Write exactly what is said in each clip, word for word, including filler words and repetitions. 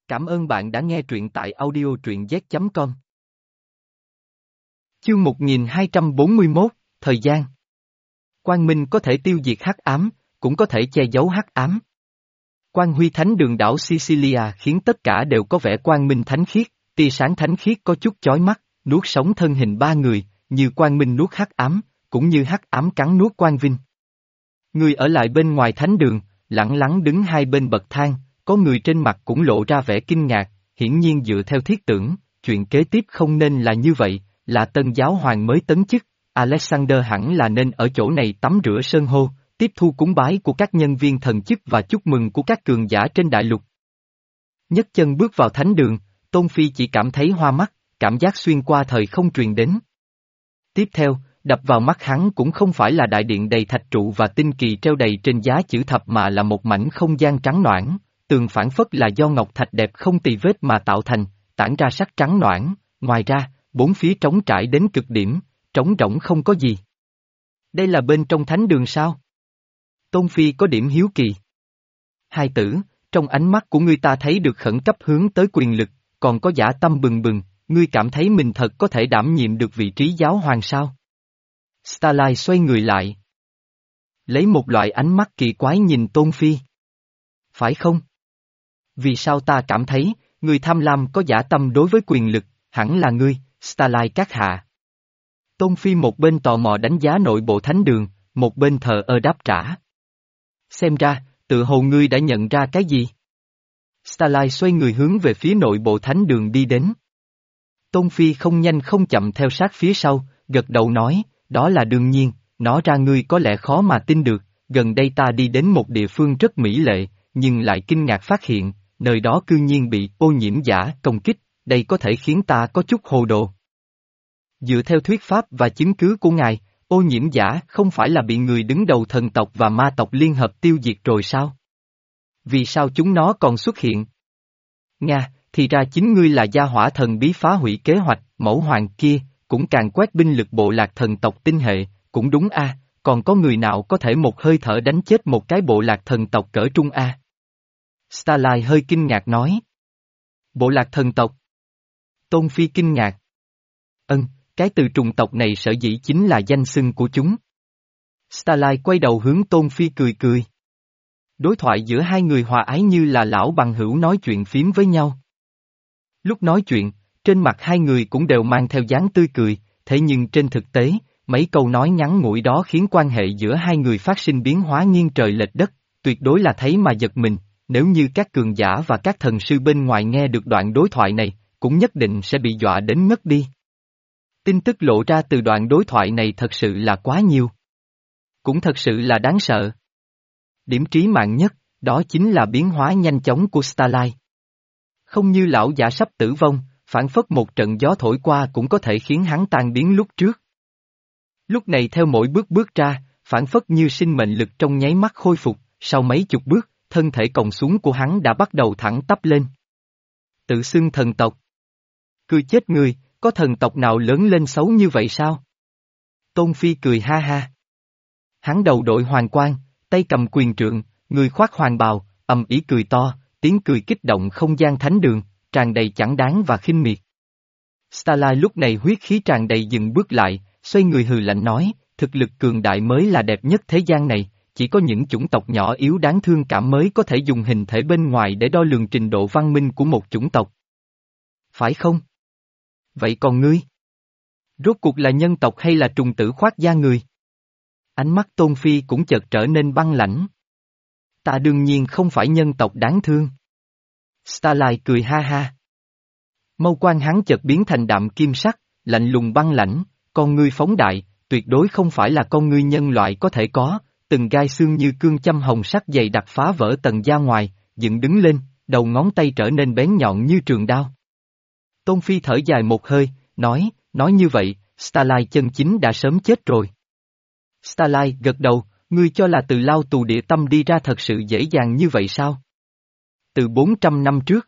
Cảm ơn bạn đã nghe truyện tại audio truyện z chấm com. Chương một nghìn hai trăm bốn mươi mốt, Thời gian. Quang minh có thể tiêu diệt hắc ám, cũng có thể che giấu hắc ám. Quang huy thánh đường đảo Sicilia khiến tất cả đều có vẻ quang minh thánh khiết, tia sáng thánh khiết có chút chói mắt, nuốt sống thân hình ba người, như quang minh nuốt hắc ám, cũng như hắc ám cắn nuốt quang vinh. Người ở lại bên ngoài thánh đường, lẳng lặng đứng hai bên bậc thang, có người trên mặt cũng lộ ra vẻ kinh ngạc, hiển nhiên dựa theo thiết tưởng, chuyện kế tiếp không nên là như vậy, là tân giáo hoàng mới tấn chức, Alexander hẳn là nên ở chỗ này tắm rửa sơn hô, tiếp thu cúng bái của các nhân viên thần chức và chúc mừng của các cường giả trên đại lục. Nhấc chân bước vào thánh đường, Tôn Phi chỉ cảm thấy hoa mắt, cảm giác xuyên qua thời không truyền đến. Tiếp theo, đập vào mắt hắn cũng không phải là đại điện đầy thạch trụ và tinh kỳ treo đầy trên giá chữ thập mà là một mảnh không gian trắng noãn, tường phản phất là do ngọc thạch đẹp không tì vết mà tạo thành, tản ra sắc trắng noãn, ngoài ra, bốn phía trống trải đến cực điểm, trống rỗng không có gì. Đây là bên trong thánh đường sao? Tôn Phi có điểm hiếu kỳ. Hai tử, trong ánh mắt của ngươi ta thấy được khẩn cấp hướng tới quyền lực, còn có dã tâm bừng bừng, ngươi cảm thấy mình thật có thể đảm nhiệm được vị trí giáo hoàng sao? Starlight xoay người lại. Lấy một loại ánh mắt kỳ quái nhìn Tôn Phi. Phải không? Vì sao ta cảm thấy, người tham lam có dã tâm đối với quyền lực, hẳn là ngươi, Starlight các hạ. Tôn Phi một bên tò mò đánh giá nội bộ thánh đường, một bên thờ ơ đáp trả. Xem ra, tự hồ ngươi đã nhận ra cái gì? Starlight xoay người hướng về phía nội bộ thánh đường đi đến. Tôn Phi không nhanh không chậm theo sát phía sau, gật đầu nói, đó là đương nhiên, nói ra ngươi có lẽ khó mà tin được, gần đây ta đi đến một địa phương rất mỹ lệ, nhưng lại kinh ngạc phát hiện, nơi đó cư nhiên bị ô nhiễm giả công kích, đây có thể khiến ta có chút hồ đồ. Dựa theo thuyết pháp và chứng cứ của ngài, ô nhiễm giả không phải là bị người đứng đầu thần tộc và ma tộc liên hợp tiêu diệt rồi sao? Vì sao chúng nó còn xuất hiện? Nga, thì ra chính ngươi là gia hỏa thần bí phá hủy kế hoạch, mẫu hoàng kia, cũng càng quét binh lực bộ lạc thần tộc tinh hệ, cũng đúng a, còn có người nào có thể một hơi thở đánh chết một cái bộ lạc thần tộc cỡ trung a? Starlight hơi kinh ngạc nói. Bộ lạc thần tộc. Tôn Phi kinh ngạc. Ân, cái từ trùng tộc này sở dĩ chính là danh xưng của chúng. Starlight quay đầu hướng Tôn Phi cười cười. Đối thoại giữa hai người hòa ái như là lão bằng hữu nói chuyện phím với nhau. Lúc nói chuyện, trên mặt hai người cũng đều mang theo dáng tươi cười, thế nhưng trên thực tế, mấy câu nói ngắn ngủi đó khiến quan hệ giữa hai người phát sinh biến hóa nghiêng trời lệch đất, tuyệt đối là thấy mà giật mình, nếu như các cường giả và các thần sư bên ngoài nghe được đoạn đối thoại này, cũng nhất định sẽ bị dọa đến ngất đi. Tin tức lộ ra từ đoạn đối thoại này thật sự là quá nhiều. Cũng thật sự là đáng sợ. Điểm trí mạng nhất, đó chính là biến hóa nhanh chóng của Starlight. Không như lão giả sắp tử vong, phản phất một trận gió thổi qua cũng có thể khiến hắn tan biến lúc trước. Lúc này theo mỗi bước bước ra, phản phất như sinh mệnh lực trong nháy mắt khôi phục, sau mấy chục bước, thân thể còng xuống của hắn đã bắt đầu thẳng tắp lên. Tự xưng thần tộc. Cười chết người, có thần tộc nào lớn lên xấu như vậy sao? Tôn Phi cười ha ha. Hắn đầu đội hoàng quan, tay cầm quyền trượng, người khoác hoàng bào, ầm ĩ cười to, tiếng cười kích động không gian thánh đường, tràn đầy chẳng đáng và khinh miệt. Starlight lúc này huyết khí tràn đầy dừng bước lại, xoay người hừ lạnh nói, thực lực cường đại mới là đẹp nhất thế gian này, chỉ có những chủng tộc nhỏ yếu đáng thương cảm mới có thể dùng hình thể bên ngoài để đo lường trình độ văn minh của một chủng tộc. Phải không? Vậy còn ngươi? Rốt cuộc là nhân tộc hay là trùng tử khoác da người? Ánh mắt Tôn Phi cũng chợt trở nên băng lãnh. Ta đương nhiên không phải nhân tộc đáng thương. Starlight cười ha ha. Mâu quan hắn chợt biến thành đạm kim sắc, lạnh lùng băng lãnh, con ngươi phóng đại, tuyệt đối không phải là con ngươi nhân loại có thể có, từng gai xương như cương châm hồng sắc dày đặc phá vỡ tầng da ngoài, dựng đứng lên, đầu ngón tay trở nên bén nhọn như trường đao. Tôn Phi thở dài một hơi, nói, nói như vậy, Starlight chân chính đã sớm chết rồi. Starlight gật đầu, ngươi cho là từ lao tù địa tâm đi ra thật sự dễ dàng như vậy sao? Từ bốn trăm năm trước.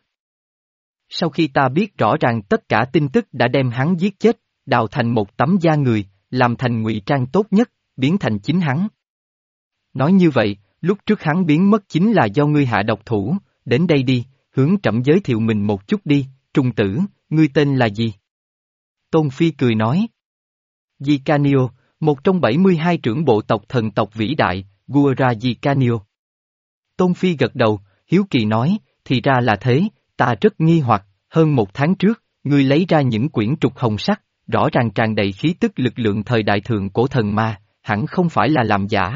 Sau khi ta biết rõ ràng tất cả tin tức đã đem hắn giết chết, đào thành một tấm da người, làm thành ngụy trang tốt nhất, biến thành chính hắn. Nói như vậy, lúc trước hắn biến mất chính là do ngươi hạ độc thủ, đến đây đi, hướng trẫm giới thiệu mình một chút đi, Trung tử, ngươi tên là gì? Tôn Phi cười nói. Di Canio, một trong bảy mươi hai trưởng bộ tộc thần tộc vĩ đại, Guerra Di Canio. Tôn Phi gật đầu, hiếu kỳ nói, thì ra là thế, ta rất nghi hoặc, hơn một tháng trước, ngươi lấy ra những quyển trục hồng sắc, rõ ràng tràn đầy khí tức lực lượng thời đại thượng cổ thần ma, hẳn không phải là làm giả.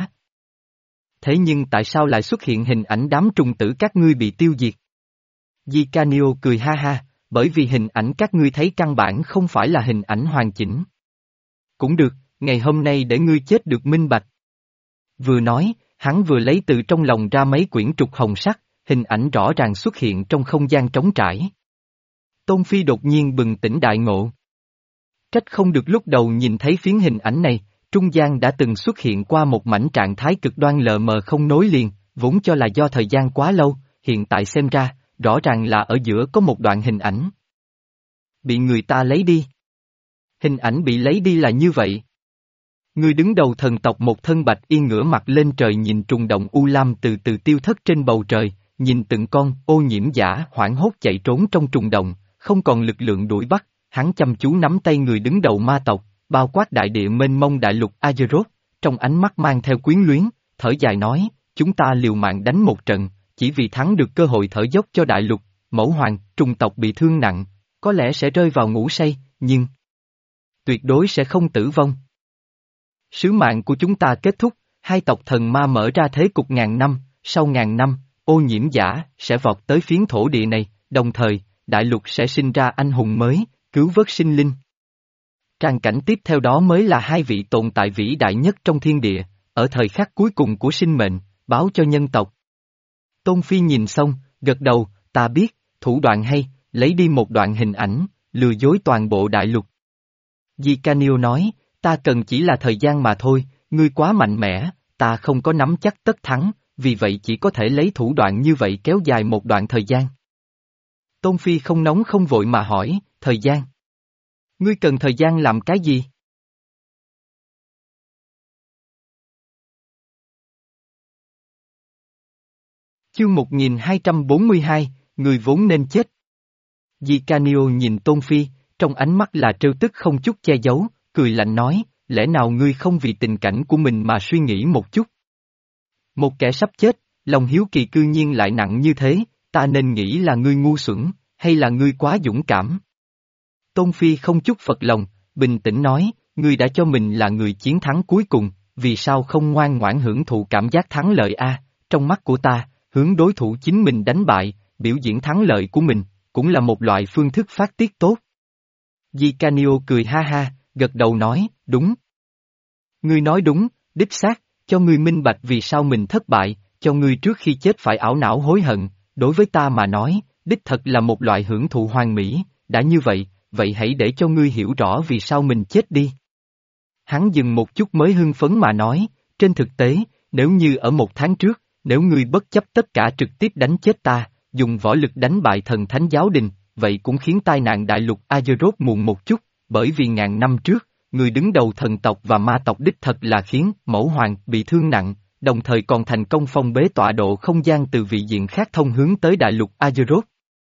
Thế nhưng tại sao lại xuất hiện hình ảnh đám trùng tử các ngươi bị tiêu diệt? Di Canio cười ha ha, bởi vì hình ảnh các ngươi thấy căn bản không phải là hình ảnh hoàn chỉnh. Cũng được, ngày hôm nay để ngươi chết được minh bạch. Vừa nói, hắn vừa lấy từ trong lòng ra mấy quyển trục hồng sắc, hình ảnh rõ ràng xuất hiện trong không gian trống trải. Tôn Phi đột nhiên bừng tỉnh đại ngộ. Trách không được lúc đầu nhìn thấy phiến hình ảnh này, trung gian đã từng xuất hiện qua một mảnh trạng thái cực đoan lờ mờ không nối liền, vốn cho là do thời gian quá lâu, hiện tại xem ra, rõ ràng là ở giữa có một đoạn hình ảnh. Bị người ta lấy đi. Hình ảnh bị lấy đi là như vậy. Người đứng đầu thần tộc một thân bạch y ngửa mặt lên trời nhìn trùng động U Lam từ từ tiêu thất trên bầu trời, nhìn từng con ô nhiễm giả hoảng hốt chạy trốn trong trùng động, không còn lực lượng đuổi bắt, hắn chăm chú nắm tay người đứng đầu ma tộc, bao quát đại địa mênh mông đại lục Azeroth, trong ánh mắt mang theo quyến luyến, thở dài nói, chúng ta liều mạng đánh một trận, chỉ vì thắng được cơ hội thở dốc cho đại lục, mẫu hoàng, trùng tộc bị thương nặng, có lẽ sẽ rơi vào ngủ say, nhưng tuyệt đối sẽ không tử vong. Sứ mạng của chúng ta kết thúc, hai tộc thần ma mở ra thế cục ngàn năm, sau ngàn năm, ô nhiễm giả sẽ vọt tới phiến thổ địa này, đồng thời, đại lục sẽ sinh ra anh hùng mới, cứu vớt sinh linh. Tràng cảnh tiếp theo đó mới là hai vị tồn tại vĩ đại nhất trong thiên địa, ở thời khắc cuối cùng của sinh mệnh, báo cho nhân tộc. Tôn Phi nhìn xong, gật đầu, ta biết, thủ đoạn hay, lấy đi một đoạn hình ảnh, lừa dối toàn bộ đại lục. Di Canio nói, ta cần chỉ là thời gian mà thôi, ngươi quá mạnh mẽ, ta không có nắm chắc tất thắng, vì vậy chỉ có thể lấy thủ đoạn như vậy kéo dài một đoạn thời gian. Tôn Phi không nóng không vội mà hỏi, thời gian? Ngươi cần thời gian làm cái gì? Chương một nghìn hai trăm bốn mươi hai, người vốn nên chết. Di Canio nhìn Tôn Phi, trong ánh mắt là trêu tức không chút che giấu, cười lạnh nói, lẽ nào ngươi không vì tình cảnh của mình mà suy nghĩ một chút? Một kẻ sắp chết, lòng hiếu kỳ cư nhiên lại nặng như thế, ta nên nghĩ là ngươi ngu xuẩn, hay là ngươi quá dũng cảm? Tôn Phi không chút phật lòng, bình tĩnh nói, ngươi đã cho mình là người chiến thắng cuối cùng, vì sao không ngoan ngoãn hưởng thụ cảm giác thắng lợi a? Trong mắt của ta, hướng đối thủ chính mình đánh bại, biểu diễn thắng lợi của mình, cũng là một loại phương thức phát tiết tốt. Di Canio cười ha ha, gật đầu nói, đúng. Ngươi nói đúng, đích xác, cho ngươi minh bạch vì sao mình thất bại, cho ngươi trước khi chết phải ảo não hối hận, đối với ta mà nói, đích thật là một loại hưởng thụ hoàn mỹ, đã như vậy, vậy hãy để cho ngươi hiểu rõ vì sao mình chết đi. Hắn dừng một chút mới hưng phấn mà nói, trên thực tế, nếu như ở một tháng trước, nếu ngươi bất chấp tất cả trực tiếp đánh chết ta, dùng võ lực đánh bại thần thánh giáo đình, vậy cũng khiến tai nạn đại lục Azeroth muộn một chút, bởi vì ngàn năm trước, người đứng đầu thần tộc và ma tộc đích thật là khiến mẫu hoàng bị thương nặng, đồng thời còn thành công phong bế tọa độ không gian từ vị diện khác thông hướng tới đại lục Azeroth.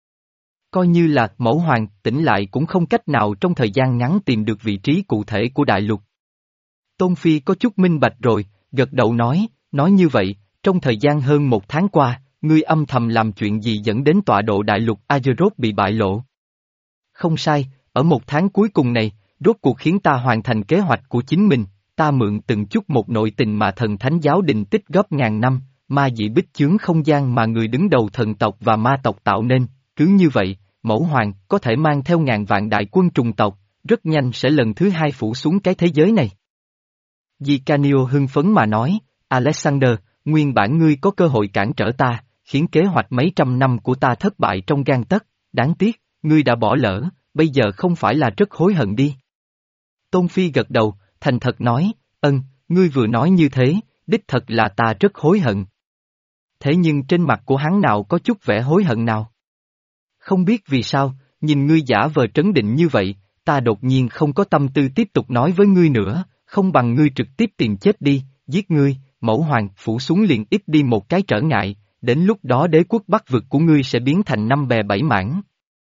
Coi như là mẫu hoàng tỉnh lại cũng không cách nào trong thời gian ngắn tìm được vị trí cụ thể của đại lục. Tôn Phi có chút minh bạch rồi, gật đầu nói, nói như vậy, trong thời gian hơn một tháng qua, ngươi âm thầm làm chuyện gì dẫn đến tọa độ đại lục Azeroth bị bại lộ? Không sai, ở một tháng cuối cùng này, rốt cuộc khiến ta hoàn thành kế hoạch của chính mình, ta mượn từng chút một nội tình mà thần thánh giáo đình tích góp ngàn năm, ma dị bích chướng không gian mà người đứng đầu thần tộc và ma tộc tạo nên, cứ như vậy, mẫu hoàng có thể mang theo ngàn vạn đại quân trùng tộc, rất nhanh sẽ lần thứ hai phủ xuống cái thế giới này. Di Canio hưng phấn mà nói, Alexander, nguyên bản ngươi có cơ hội cản trở ta, khiến kế hoạch mấy trăm năm của ta thất bại trong gang tấc, đáng tiếc, ngươi đã bỏ lỡ, bây giờ không phải là rất hối hận đi. Tôn Phi gật đầu, thành thật nói, ân, ngươi vừa nói như thế, đích thật là ta rất hối hận. Thế nhưng trên mặt của hắn nào có chút vẻ hối hận nào? Không biết vì sao, nhìn ngươi giả vờ trấn định như vậy, ta đột nhiên không có tâm tư tiếp tục nói với ngươi nữa, không bằng ngươi trực tiếp tìm chết đi, giết ngươi, mẫu hoàng phủ xuống liền ít đi một cái trở ngại, đến lúc đó đế quốc Bắc vực của ngươi sẽ biến thành năm bè bảy mảng.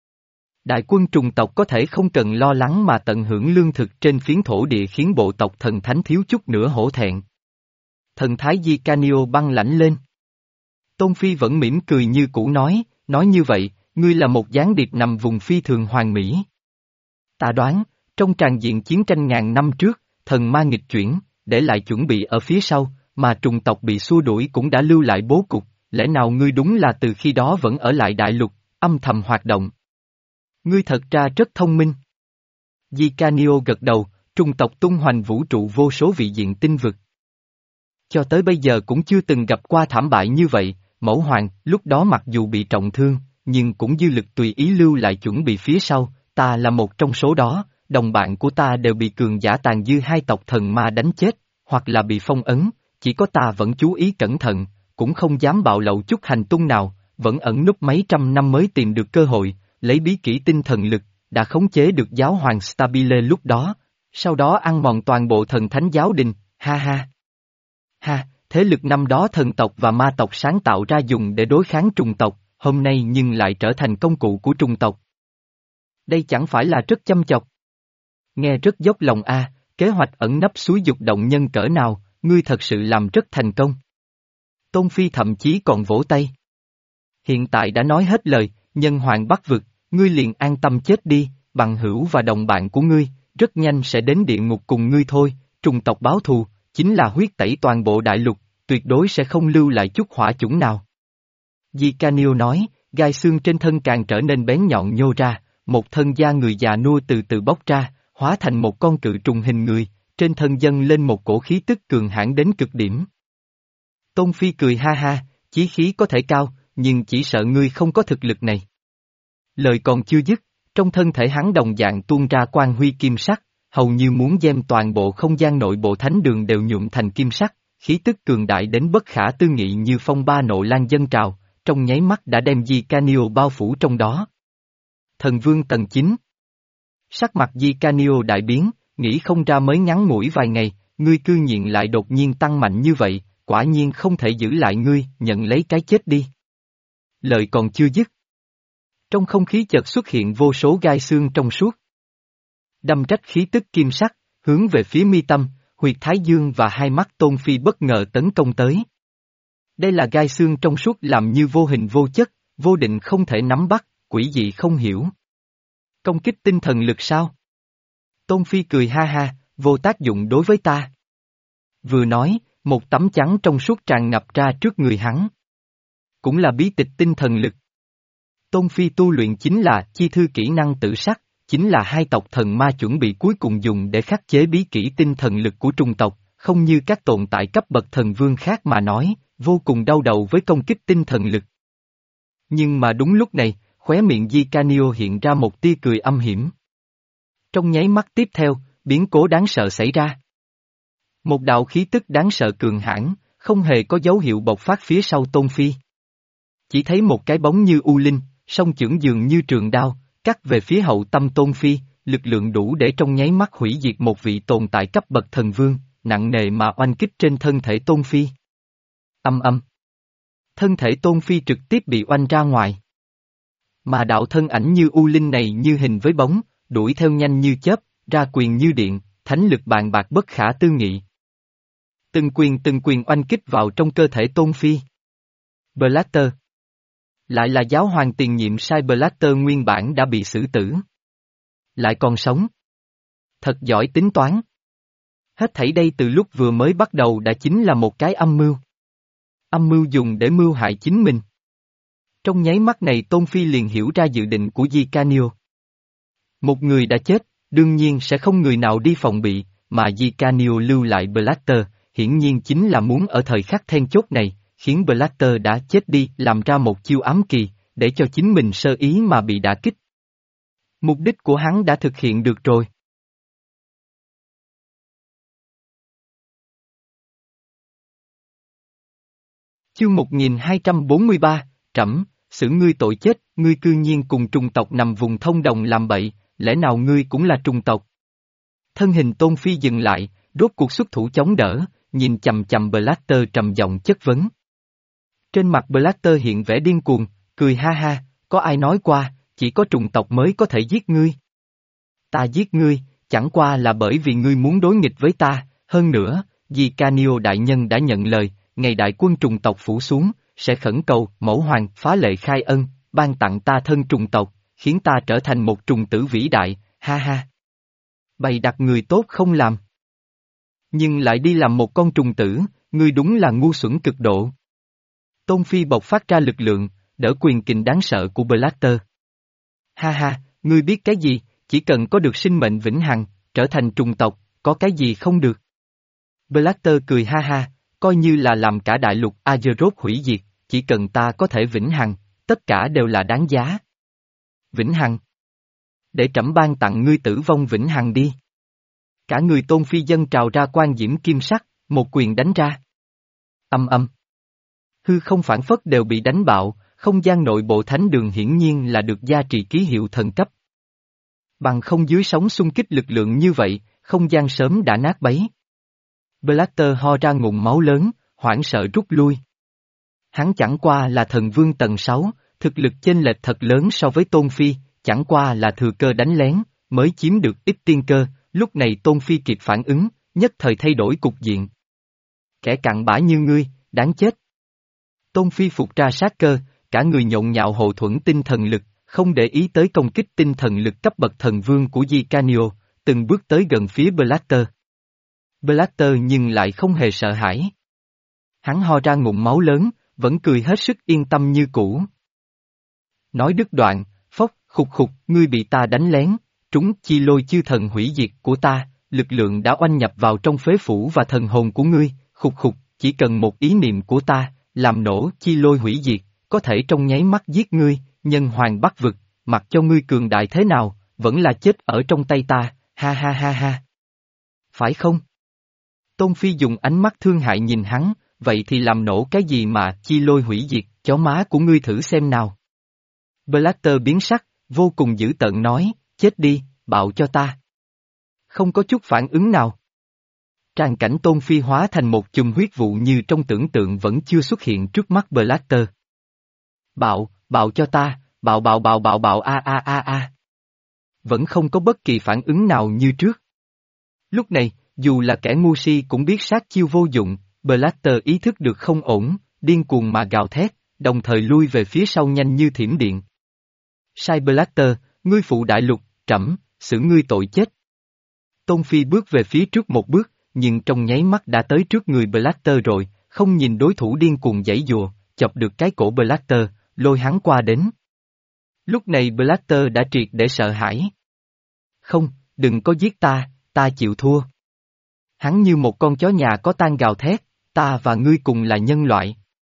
Đại quân trùng tộc có thể không cần lo lắng mà tận hưởng lương thực trên phiến thổ địa khiến bộ tộc thần thánh thiếu chút nữa hổ thẹn. Thần thái Di Canio băng lãnh lên. Tôn Phi vẫn mỉm cười như cũ nói, nói như vậy, ngươi là một gián điệp nằm vùng phi thường hoàn mỹ. Ta đoán, trong tràn diện chiến tranh ngàn năm trước, thần ma nghịch chuyển, để lại chuẩn bị ở phía sau, mà trùng tộc bị xua đuổi cũng đã lưu lại bố cục, lẽ nào ngươi đúng là từ khi đó vẫn ở lại đại lục, âm thầm hoạt động. Ngươi thật ra rất thông minh. Di Canio gật đầu, trùng tộc tung hoành vũ trụ vô số vị diện tinh vực. Cho tới bây giờ cũng chưa từng gặp qua thảm bại như vậy, mẫu hoàng, lúc đó mặc dù bị trọng thương, nhưng cũng dư lực tùy ý lưu lại chuẩn bị phía sau, ta là một trong số đó, đồng bạn của ta đều bị cường giả tàn dư hai tộc thần ma đánh chết, hoặc là bị phong ấn, chỉ có ta vẫn chú ý cẩn thận, cũng không dám bạo lộ chút hành tung nào, vẫn ẩn núp mấy trăm năm mới tìm được cơ hội, lấy bí kỹ tinh thần lực, đã khống chế được giáo hoàng Stabile lúc đó, sau đó ăn mòn toàn bộ thần thánh giáo đình, ha ha. Ha, thế lực năm đó thần tộc và ma tộc sáng tạo ra dùng để đối kháng trùng tộc, hôm nay nhưng lại trở thành công cụ của trùng tộc. Đây chẳng phải là rất chăm chọc. Nghe rất dốc lòng a, kế hoạch ẩn nấp suối dục động nhân cỡ nào, ngươi thật sự làm rất thành công. Tôn Phi thậm chí còn vỗ tay. Hiện tại đã nói hết lời, nhân hoàng Bắc vực, ngươi liền an tâm chết đi, bằng hữu và đồng bạn của ngươi, rất nhanh sẽ đến địa ngục cùng ngươi thôi, trùng tộc báo thù, chính là huyết tẩy toàn bộ đại lục, tuyệt đối sẽ không lưu lại chút hỏa chủng nào. Di Canio nói, gai xương trên thân càng trở nên bén nhọn nhô ra, một thân da người già nua từ từ bóc ra, hóa thành một con cự trùng hình người, trên thân dâng lên một cổ khí tức cường hãn đến cực điểm. Tôn Phi cười ha ha, chí khí có thể cao, nhưng chỉ sợ ngươi không có thực lực này. Lời còn chưa dứt, trong thân thể hắn đồng dạng tuôn ra quang huy kim sắc, hầu như muốn đem toàn bộ không gian nội bộ thánh đường đều nhuộm thành kim sắc, khí tức cường đại đến bất khả tư nghị như phong ba nộ lan dâng trào, trong nháy mắt đã đem Di Canio bao phủ trong đó. Thần vương tầng chín. Sắc mặt Di Canio đại biến, nghĩ không ra mới ngắn ngủi vài ngày, ngươi cư nhiên lại đột nhiên tăng mạnh như vậy, quả nhiên không thể giữ lại ngươi, nhận lấy cái chết đi. Lời còn chưa dứt. Trong không khí chợt xuất hiện vô số gai xương trong suốt. Đâm rách khí tức kim sắc, hướng về phía mi tâm, huyệt thái dương và hai mắt Tôn Phi bất ngờ tấn công tới. Đây là gai xương trong suốt làm như vô hình vô chất, vô định không thể nắm bắt, quỷ dị không hiểu. Công kích tinh thần lực sao? Tôn Phi cười ha ha, vô tác dụng đối với ta. Vừa nói, một tấm chắn trong suốt tràn ngập ra trước người hắn. Cũng là bí tịch tinh thần lực. Tôn Phi tu luyện chính là chi thư kỹ năng tử sắc, chính là hai tộc thần ma chuẩn bị cuối cùng dùng để khắc chế bí kỹ tinh thần lực của trung tộc, không như các tồn tại cấp bậc thần vương khác mà nói, vô cùng đau đầu với công kích tinh thần lực. Nhưng mà đúng lúc này, khóe miệng Di Canio hiện ra một tia cười âm hiểm. Trong nháy mắt tiếp theo, biến cố đáng sợ xảy ra. Một đạo khí tức đáng sợ cường hãn, không hề có dấu hiệu bộc phát phía sau Tôn Phi. Chỉ thấy một cái bóng như u linh, song chưởng dường như trường đao, cắt về phía hậu tâm Tôn Phi, lực lượng đủ để trong nháy mắt hủy diệt một vị tồn tại cấp bậc thần vương, nặng nề mà oanh kích trên thân thể Tôn Phi. Âm âm. Thân thể Tôn Phi trực tiếp bị oanh ra ngoài. Mà đạo thân ảnh như u linh này như hình với bóng, đuổi theo nhanh như chớp, ra quyền như điện, thánh lực bàn bạc bất khả tư nghị. Từng quyền từng quyền oanh kích vào trong cơ thể Tôn Phi. Blaster. Lại là giáo hoàng tiền nhiệm sai Blaster nguyên bản đã bị xử tử. Lại còn sống. Thật giỏi tính toán. Hết thảy đây từ lúc vừa mới bắt đầu đã chính là một cái âm mưu. Âm mưu dùng để mưu hại chính mình. Trong nháy mắt này Tôn Phi liền hiểu ra dự định của Di Canio. Một người đã chết, đương nhiên sẽ không người nào đi phòng bị, mà Di Canio lưu lại Blaster, hiển nhiên chính là muốn ở thời khắc then chốt này, khiến Blaster đã chết đi làm ra một chiêu ám kỳ, để cho chính mình sơ ý mà bị đả kích. Mục đích của hắn đã thực hiện được rồi. Chương một nghìn hai trăm bốn mươi ba, Trẫm, xử ngươi tội chết, ngươi cư nhiên cùng trùng tộc nằm vùng thông đồng làm bậy, lẽ nào ngươi cũng là trùng tộc? Thân hình Tôn Phi dừng lại, rốt cuộc xuất thủ chống đỡ, nhìn chầm chầm Blaster trầm giọng chất vấn. Trên mặt Blaster hiện vẻ điên cuồng, cười ha ha, có ai nói qua, chỉ có trùng tộc mới có thể giết ngươi. Ta giết ngươi, chẳng qua là bởi vì ngươi muốn đối nghịch với ta, hơn nữa, Di Canio đại nhân đã nhận lời, ngày đại quân trùng tộc phủ xuống, sẽ khẩn cầu mẫu hoàng phá lệ khai ân, ban tặng ta thân trùng tộc, khiến ta trở thành một trùng tử vĩ đại, ha ha. Bày đặt người tốt không làm. Nhưng lại đi làm một con trùng tử, ngươi đúng là ngu xuẩn cực độ. Tôn Phi bộc phát ra lực lượng, đỡ quyền kình đáng sợ của Blaster. Ha ha, ngươi biết cái gì, chỉ cần có được sinh mệnh vĩnh hằng, trở thành trùng tộc, có cái gì không được. Blaster cười ha ha, coi như là làm cả đại lục Azeroth hủy diệt, chỉ cần ta có thể vĩnh hằng, tất cả đều là đáng giá. Vĩnh hằng. Để trẫm ban tặng ngươi tử vong vĩnh hằng đi. Cả người Tôn Phi dân trào ra quan diễm kim sắc, một quyền đánh ra. Âm âm. Hư không phản phất đều bị đánh bạo, không gian nội bộ thánh đường hiển nhiên là được gia trì ký hiệu thần cấp. Bằng không dưới sóng xung kích lực lượng như vậy, không gian sớm đã nát bấy. Blaster ho ra ngụm máu lớn, hoảng sợ rút lui. Hắn chẳng qua là thần vương tầng sáu, thực lực chênh lệch thật lớn so với Tôn Phi, chẳng qua là thừa cơ đánh lén, mới chiếm được ít tiên cơ, lúc này Tôn Phi kịp phản ứng, nhất thời thay đổi cục diện. Kẻ cặn bã như ngươi, đáng chết. Tôn Phi phục ra sát cơ, cả người nhộn nhạo hộ thuẫn tinh thần lực, không để ý tới công kích tinh thần lực cấp bậc thần vương của Di Canio, từng bước tới gần phía Blaster. Blaster nhưng lại không hề sợ hãi. Hắn ho ra ngụm máu lớn, vẫn cười hết sức yên tâm như cũ. Nói đứt đoạn, phốc, khục khục, ngươi bị ta đánh lén, trúng chi lôi chư thần hủy diệt của ta, lực lượng đã oanh nhập vào trong phế phủ và thần hồn của ngươi, khục khục, chỉ cần một ý niệm của ta, làm nổ chi lôi hủy diệt, có thể trong nháy mắt giết ngươi, nhân hoàng bắt vực, mặc cho ngươi cường đại thế nào, vẫn là chết ở trong tay ta, ha ha ha ha. Phải không? Tôn Phi dùng ánh mắt thương hại nhìn hắn, vậy thì làm nổ cái gì mà chi lôi hủy diệt, chó má của ngươi thử xem nào. Blaster biến sắc, vô cùng dữ tợn nói, chết đi, bạo cho ta. Không có chút phản ứng nào. Tràng cảnh Tôn Phi hóa thành một chùm huyết vụ như trong tưởng tượng vẫn chưa xuất hiện trước mắt Blaster. Bạo, bạo cho ta, bạo bạo bạo bạo bạo a a a a. Vẫn không có bất kỳ phản ứng nào như trước. Lúc này, dù là kẻ ngu si cũng biết sát chiêu vô dụng, Blaster ý thức được không ổn, điên cuồng mà gào thét, đồng thời lui về phía sau nhanh như thiểm điện. Sai Blaster, ngươi phụ đại lục, trẫm, xử ngươi tội chết. Tôn Phi bước về phía trước một bước, nhưng trong nháy mắt đã tới trước người Blaster rồi, không nhìn đối thủ điên cuồng giãy giụa, chọc được cái cổ Blaster, lôi hắn qua đến. Lúc này Blaster đã triệt để sợ hãi. Không, đừng có giết ta, ta chịu thua. Hắn như một con chó nhà có tang gào thét, ta và ngươi cùng là nhân loại.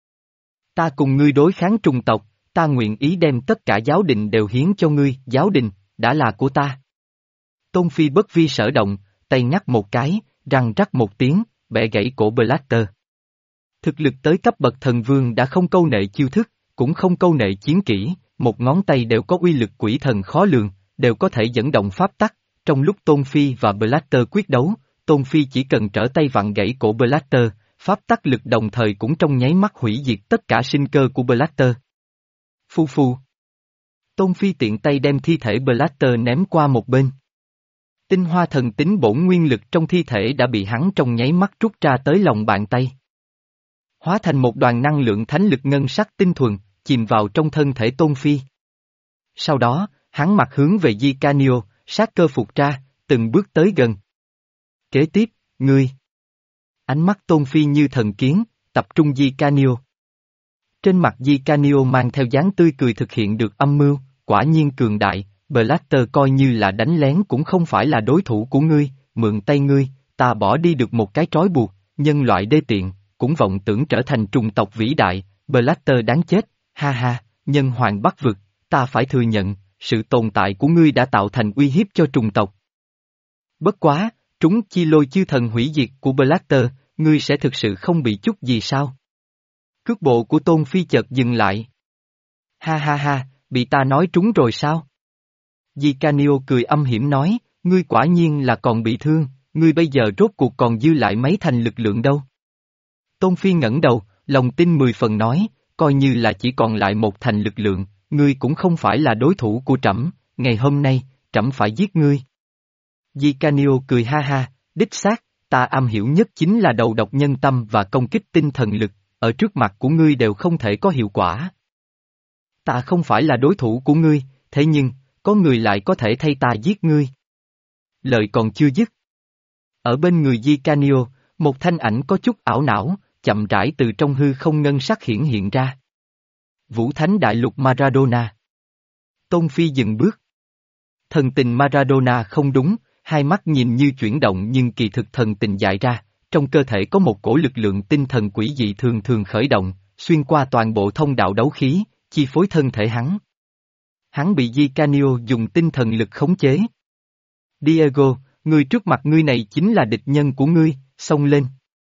Ta cùng ngươi đối kháng trùng tộc, ta nguyện ý đem tất cả giáo đình đều hiến cho ngươi, giáo đình, đã là của ta. Tôn Phi bất vi sở động, tay ngắt một cái, răng rắc một tiếng, bẻ gãy cổ Blaster. Thực lực tới cấp bậc thần vương đã không câu nệ chiêu thức, cũng không câu nệ chiến kỹ, một ngón tay đều có uy lực quỷ thần khó lường, đều có thể dẫn động pháp tắc. Trong lúc Tôn Phi và Blaster quyết đấu, Tôn Phi chỉ cần trở tay vặn gãy cổ Blaster, pháp tắc lực đồng thời cũng trong nháy mắt hủy diệt tất cả sinh cơ của Blaster. Phu phu. Tôn Phi tiện tay đem thi thể Blaster ném qua một bên. Tinh hoa thần tính bổn nguyên lực trong thi thể đã bị hắn trong nháy mắt rút ra tới lòng bàn tay. Hóa thành một đoàn năng lượng thánh lực ngân sắc tinh thuần, chìm vào trong thân thể Tôn Phi. Sau đó, hắn mặt hướng về Di Canio, sát cơ phục ra, từng bước tới gần. Kế tiếp, ngươi. Ánh mắt Tôn Phi như thần kiến, tập trung Di Canio. Trên mặt Di Canio mang theo dáng tươi cười thực hiện được âm mưu, quả nhiên cường đại, Blaster coi như là đánh lén cũng không phải là đối thủ của ngươi, mượn tay ngươi, ta bỏ đi được một cái trói buộc, nhân loại đê tiện, cũng vọng tưởng trở thành trùng tộc vĩ đại, Blaster đáng chết, ha ha, nhân hoàng bắt vực, ta phải thừa nhận, sự tồn tại của ngươi đã tạo thành uy hiếp cho trùng tộc. Bất quá, trúng chi lôi chư thần hủy diệt của Blaster, ngươi sẽ thực sự không bị chút gì sao? Cước bộ của Tôn Phi chợt dừng lại. Ha ha ha, bị ta nói trúng rồi sao? Di Canio cười âm hiểm nói, ngươi quả nhiên là còn bị thương, ngươi bây giờ rốt cuộc còn dư lại mấy thành lực lượng đâu? Tôn Phi ngẩng đầu, lòng tin mười phần nói, coi như là chỉ còn lại một thành lực lượng, ngươi cũng không phải là đối thủ của trẫm, ngày hôm nay, trẫm phải giết ngươi. Di Canio cười ha ha, đích xác, ta am hiểu nhất chính là đầu độc nhân tâm và công kích tinh thần lực, ở trước mặt của ngươi đều không thể có hiệu quả. Ta không phải là đối thủ của ngươi, thế nhưng, có người lại có thể thay ta giết ngươi. Lời còn chưa dứt. Ở bên người Di Canio, một thanh ảnh có chút ảo não, chậm rãi từ trong hư không ngân sắc hiển hiện ra. Vũ Thánh Đại Lục Maradona. Tôn Phi dừng bước. Thần tình Maradona không đúng, hai mắt nhìn như chuyển động nhưng kỳ thực thần tình dại ra, trong cơ thể có một cổ lực lượng tinh thần quỷ dị thường thường khởi động, xuyên qua toàn bộ thông đạo đấu khí, chi phối thân thể hắn. Hắn bị Di Canio dùng tinh thần lực khống chế. Diego, người trước mặt ngươi này chính là địch nhân của ngươi, xông lên.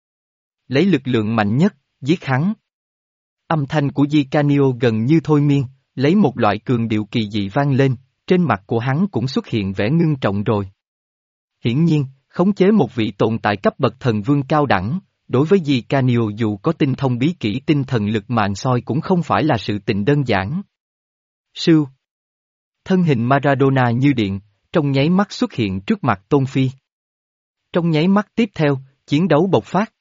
Lấy lực lượng mạnh nhất, giết hắn. Âm thanh của Di Canio gần như thôi miên, lấy một loại cường điệu kỳ dị vang lên, trên mặt của hắn cũng xuất hiện vẻ ngưng trọng rồi. Hiển nhiên, khống chế một vị tồn tại cấp bậc thần vương cao đẳng, đối với Di Canio dù có tinh thông bí kỹ tinh thần lực màn soi cũng không phải là sự tình đơn giản. Sưu. Thân hình Maradona như điện, trong nháy mắt xuất hiện trước mặt Tôn Phi. Trong nháy mắt tiếp theo, chiến đấu bộc phát.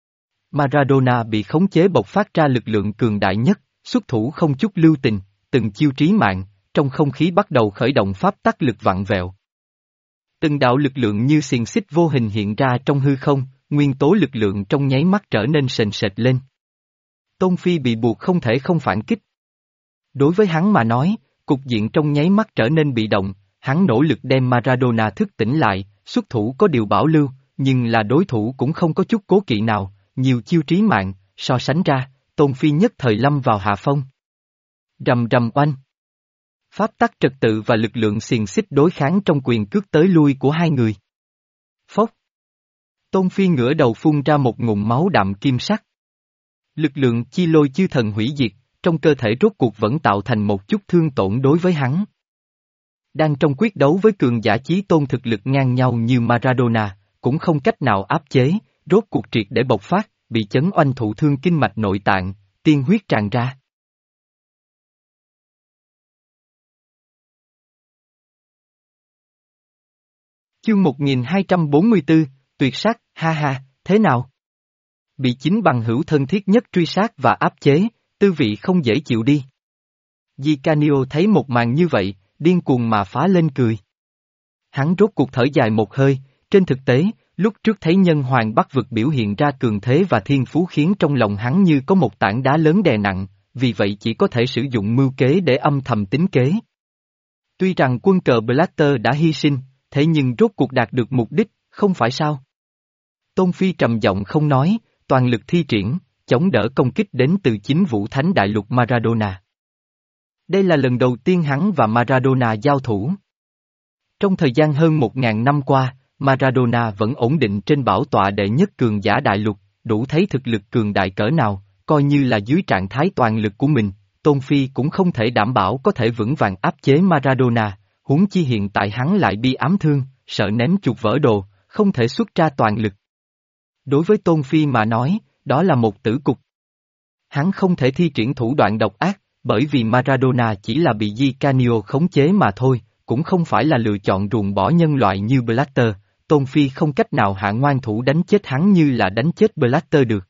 Maradona bị khống chế bộc phát ra lực lượng cường đại nhất, xuất thủ không chút lưu tình, từng chiêu trí mạng, trong không khí bắt đầu khởi động pháp tắc lực vặn vẹo. Từng đạo lực lượng như xiềng xích vô hình hiện ra trong hư không, nguyên tố lực lượng trong nháy mắt trở nên sền sệt lên. Tôn Phi bị buộc không thể không phản kích. Đối với hắn mà nói, cục diện trong nháy mắt trở nên bị động, hắn nỗ lực đem Maradona thức tỉnh lại, xuất thủ có điều bảo lưu, nhưng là đối thủ cũng không có chút cố kỵ nào, nhiều chiêu trí mạng, so sánh ra, Tôn Phi nhất thời lâm vào hạ phong. Rầm rầm oanh. Pháp tắc trật tự và lực lượng xiềng xích đối kháng trong quyền cước tới lui của hai người. Phốc. Tôn Phi ngửa đầu phun ra một ngụm máu đậm kim sắc. Lực lượng chi lôi chư thần hủy diệt, trong cơ thể rốt cuộc vẫn tạo thành một chút thương tổn đối với hắn. Đang trong quyết đấu với cường giả chí tôn thực lực ngang nhau như Maradona, cũng không cách nào áp chế, rốt cuộc triệt để bộc phát, bị chấn oanh thụ thương kinh mạch nội tạng, tiên huyết tràn ra. Chương một nghìn hai trăm bốn mươi tư, tuyệt sát, ha ha, thế nào? Bị chính bằng hữu thân thiết nhất truy sát và áp chế, tư vị không dễ chịu đi. Di Canio thấy một màn như vậy, điên cuồng mà phá lên cười. Hắn rốt cuộc thở dài một hơi, trên thực tế, lúc trước thấy nhân hoàng Bắc vực biểu hiện ra cường thế và thiên phú khiến trong lòng hắn như có một tảng đá lớn đè nặng, vì vậy chỉ có thể sử dụng mưu kế để âm thầm tính kế. Tuy rằng quân cờ Blatter đã hy sinh, thế nhưng rốt cuộc đạt được mục đích, không phải sao? Tôn Phi trầm giọng không nói, toàn lực thi triển, chống đỡ công kích đến từ chính Vũ Thánh Đại Lục Maradona. Đây là lần đầu tiên hắn và Maradona giao thủ. Trong thời gian hơn một ngàn năm qua, Maradona vẫn ổn định trên bảo tọa đệ nhất cường giả đại lục, đủ thấy thực lực cường đại cỡ nào, coi như là dưới trạng thái toàn lực của mình, Tôn Phi cũng không thể đảm bảo có thể vững vàng áp chế Maradona, huống chi hiện tại hắn lại bị ám thương, sợ ném chuột vỡ đồ, không thể xuất ra toàn lực. Đối với Tôn Phi mà nói, đó là một tử cục. Hắn không thể thi triển thủ đoạn độc ác, bởi vì Maradona chỉ là bị Di Canio khống chế mà thôi, cũng không phải là lựa chọn ruồng bỏ nhân loại như Blatter, Tôn Phi không cách nào hạ ngoan thủ đánh chết hắn như là đánh chết Blatter được.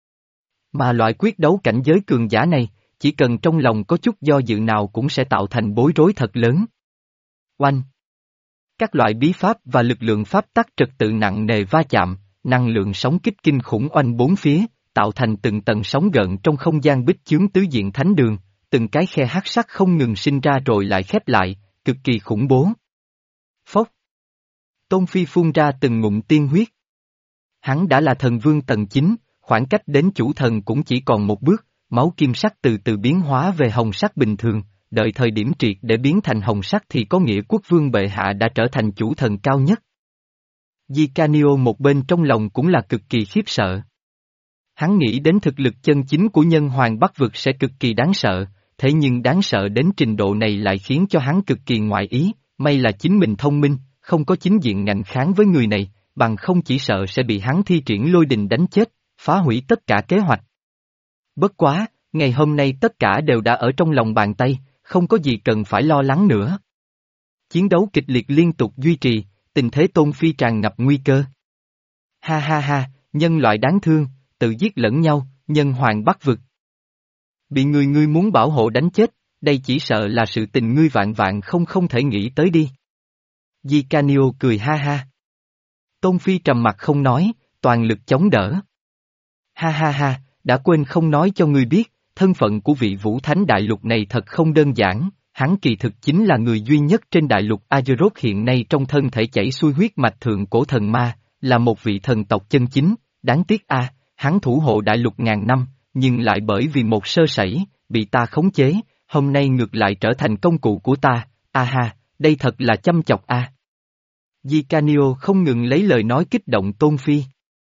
Mà loại quyết đấu cảnh giới cường giả này, chỉ cần trong lòng có chút do dự nào cũng sẽ tạo thành bối rối thật lớn. Oanh! Các loại bí pháp và lực lượng pháp tắc trật tự nặng nề va chạm, năng lượng sóng kích kinh khủng oanh bốn phía, tạo thành từng tầng sóng gợn trong không gian bích chướng tứ diện thánh đường, từng cái khe hắc sắc không ngừng sinh ra rồi lại khép lại, cực kỳ khủng bố. Phốc! Tôn Phi phun ra từng ngụm tiên huyết. Hắn đã là thần vương tầng chín, khoảng cách đến chủ thần cũng chỉ còn một bước, máu kim sắc từ từ biến hóa về hồng sắc bình thường, đợi thời điểm triệt để biến thành hồng sắc thì có nghĩa quốc vương bệ hạ đã trở thành chủ thần cao nhất. Di Canio một bên trong lòng cũng là cực kỳ khiếp sợ. Hắn nghĩ đến thực lực chân chính của nhân hoàng Bắc vực sẽ cực kỳ đáng sợ, thế nhưng đáng sợ đến trình độ này lại khiến cho hắn cực kỳ ngoại ý, may là chính mình thông minh, không có chính diện ngạnh kháng với người này, bằng không chỉ sợ sẽ bị hắn thi triển lôi đình đánh chết, phá hủy tất cả kế hoạch. Bất quá, ngày hôm nay tất cả đều đã ở trong lòng bàn tay, không có gì cần phải lo lắng nữa. Chiến đấu kịch liệt liên tục duy trì, tình thế Tôn Phi tràn ngập nguy cơ. Ha ha ha, nhân loại đáng thương, tự giết lẫn nhau, nhân hoàng bắt vực. Bị người ngươi muốn bảo hộ đánh chết, đây chỉ sợ là sự tình ngươi vạn vạn không không thể nghĩ tới đi. Di Canio cười ha ha. Tôn Phi trầm mặt không nói, toàn lực chống đỡ. Ha ha ha, đã quên không nói cho ngươi biết, thân phận của vị Vũ Thánh Đại Lục này thật không đơn giản, hắn kỳ thực chính là người duy nhất trên Đại Lục Azeroth hiện nay trong thân thể chảy xuôi huyết mạch thượng cổ thần ma, là một vị thần tộc chân chính, đáng tiếc a, hắn thủ hộ Đại Lục ngàn năm, nhưng lại bởi vì một sơ sẩy, bị ta khống chế, hôm nay ngược lại trở thành công cụ của ta, a ha, đây thật là chăm chọc a. Di Canio không ngừng lấy lời nói kích động Tôn Phi.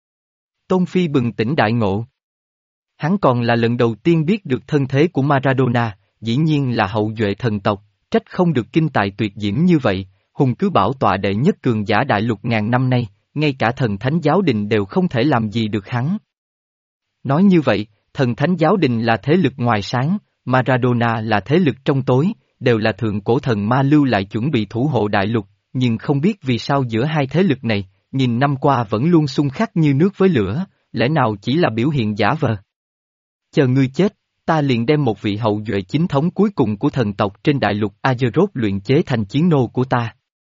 Tôn Phi bừng tỉnh đại ngộ. Hắn còn là lần đầu tiên biết được thân thế của Maradona, dĩ nhiên là hậu duệ thần tộc, trách không được kinh tài tuyệt diễm như vậy, hùng cứ bảo tọa đệ nhất cường giả đại lục ngàn năm nay, ngay cả thần thánh giáo đình đều không thể làm gì được hắn. Nói như vậy, thần thánh giáo đình là thế lực ngoài sáng, Maradona là thế lực trong tối, đều là thượng cổ thần ma lưu lại chuẩn bị thủ hộ đại lục, nhưng không biết vì sao giữa hai thế lực này, nghìn năm qua vẫn luôn xung khắc như nước với lửa, lẽ nào chỉ là biểu hiện giả vờ. Chờ ngươi chết, ta liền đem một vị hậu duệ chính thống cuối cùng của thần tộc trên đại lục Azeroth luyện chế thành chiến nô của ta.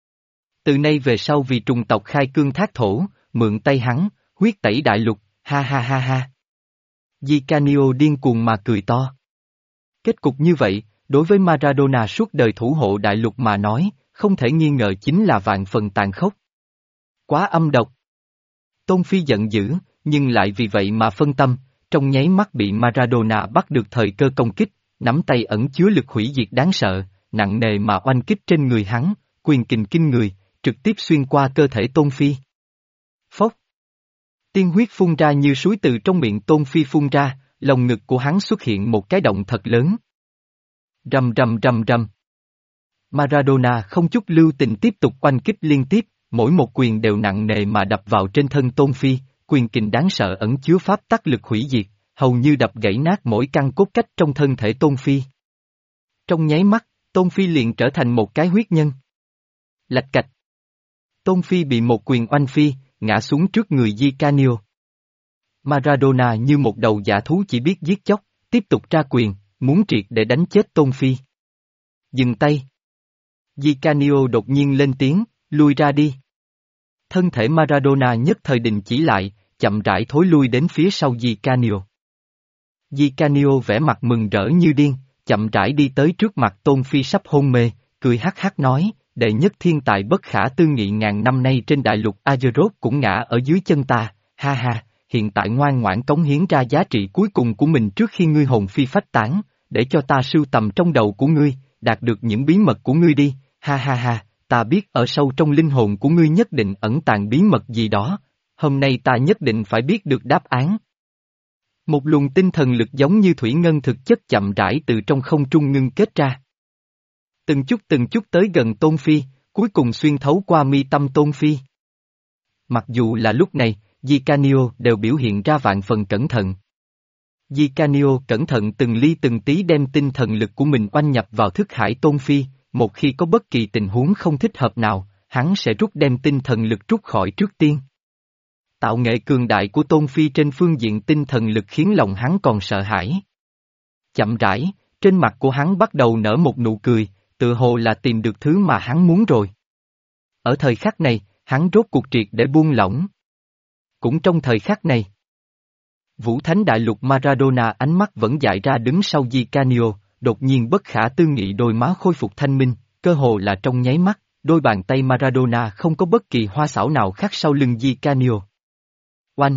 Từ nay về sau vì trùng tộc khai cương thác thổ, mượn tay hắn, huyết tẩy đại lục, ha ha ha ha. Di Canio điên cuồng mà cười to. Kết cục như vậy, đối với Maradona suốt đời thủ hộ đại lục mà nói, không thể nghi ngờ chính là vạn phần tàn khốc. Quá âm độc. Tôn Phi giận dữ, nhưng lại vì vậy mà phân tâm, trong nháy mắt bị Maradona bắt được thời cơ công kích, nắm tay ẩn chứa lực hủy diệt đáng sợ, nặng nề mà oanh kích trên người hắn, quyền kình kinh người, trực tiếp xuyên qua cơ thể Tôn Phi. Phốc. Tiên huyết phun ra như suối từ trong miệng Tôn Phi phun ra, lồng ngực của hắn xuất hiện một cái động thật lớn. Rầm rầm rầm rầm. Maradona không chút lưu tình tiếp tục oanh kích liên tiếp, mỗi một quyền đều nặng nề mà đập vào trên thân Tôn Phi, quyền kình đáng sợ ẩn chứa pháp tắc lực hủy diệt, hầu như đập gãy nát mỗi căn cốt cách trong thân thể Tôn Phi. Trong nháy mắt, Tôn Phi liền trở thành một cái huyết nhân. Lạch cạch. Tôn Phi bị một quyền oanh phi, ngã xuống trước người Di Canio. Maradona như một đầu dã thú chỉ biết giết chóc, tiếp tục tra quyền, muốn triệt để đánh chết Tôn Phi. Dừng tay. Di Canio đột nhiên lên tiếng, lui ra đi. Thân thể Maradona nhất thời đình chỉ lại, chậm rãi thối lui đến phía sau Di Canio. Di Canio vẻ mặt mừng rỡ như điên, chậm rãi đi tới trước mặt Tôn Phi sắp hôn mê, cười hắc hắc nói, đệ nhất thiên tài bất khả tư nghị ngàn năm nay trên đại lục Azeroth cũng ngã ở dưới chân ta, ha ha, hiện tại ngoan ngoãn cống hiến ra giá trị cuối cùng của mình trước khi ngươi hồn phi phách tán, để cho ta sưu tầm trong đầu của ngươi, đạt được những bí mật của ngươi đi, ha ha ha, ta biết ở sâu trong linh hồn của ngươi nhất định ẩn tàng bí mật gì đó, hôm nay ta nhất định phải biết được đáp án. Một luồng tinh thần lực giống như thủy ngân thực chất chậm rãi từ trong không trung ngưng kết ra. Từng chút từng chút tới gần Tôn Phi, cuối cùng xuyên thấu qua mi tâm Tôn Phi. Mặc dù là lúc này, Di Canio đều biểu hiện ra vạn phần cẩn thận. Di Canio cẩn thận từng ly từng tí đem tinh thần lực của mình oanh nhập vào thức hải Tôn Phi, một khi có bất kỳ tình huống không thích hợp nào, hắn sẽ rút đem tinh thần lực rút khỏi trước tiên. Tạo nghệ cường đại của Tôn Phi trên phương diện tinh thần lực khiến lòng hắn còn sợ hãi. Chậm rãi, trên mặt của hắn bắt đầu nở một nụ cười, tự hồ là tìm được thứ mà hắn muốn rồi. Ở thời khắc này, hắn rốt cuộc triệt để buông lỏng. Cũng trong thời khắc này, Vũ Thánh Đại Lục Maradona ánh mắt vẫn dại ra đứng sau Di Canio, đột nhiên bất khả tư nghị đôi má khôi phục thanh minh, cơ hồ là trong nháy mắt, đôi bàn tay Maradona không có bất kỳ hoa xảo nào khác sau lưng Di Canio. Oanh!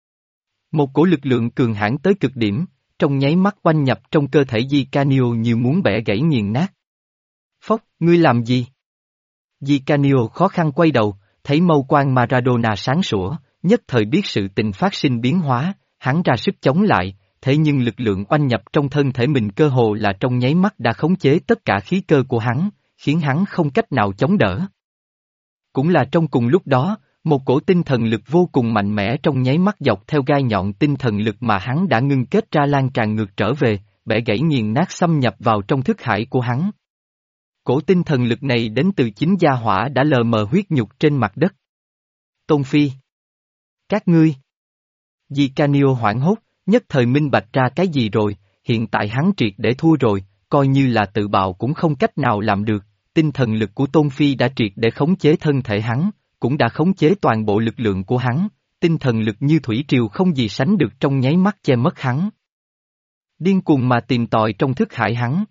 Một cổ lực lượng cường hãn tới cực điểm, trong nháy mắt oanh nhập trong cơ thể Di Canio như muốn bẻ gãy nghiền nát. Phốc, ngươi làm gì? Di Canio khó khăn quay đầu, thấy mâu quang Maradona sáng sủa, nhất thời biết sự tình phát sinh biến hóa, hắn ra sức chống lại, thế nhưng lực lượng oanh nhập trong thân thể mình cơ hồ là trong nháy mắt đã khống chế tất cả khí cơ của hắn, khiến hắn không cách nào chống đỡ. Cũng là trong cùng lúc đó, Một cổ tinh thần lực vô cùng mạnh mẽ trong nháy mắt dọc theo gai nhọn tinh thần lực mà hắn đã ngưng kết ra lan tràn ngược trở về, bẻ gãy nghiền nát xâm nhập vào trong thức hải của hắn. Cổ tinh thần lực này đến từ chính gia hỏa đã lờ mờ huyết nhục trên mặt đất. Tôn Phi! Các ngươi! Di Canio hoảng hốt, nhất thời minh bạch ra cái gì rồi, hiện tại hắn triệt để thua rồi, coi như là tự bạo cũng không cách nào làm được, tinh thần lực của Tôn Phi đã triệt để khống chế thân thể hắn, cũng đã khống chế toàn bộ lực lượng của hắn, tinh thần lực như thủy triều không gì sánh được trong nháy mắt che mất hắn. Điên cuồng mà tìm tòi trong thức hải hắn.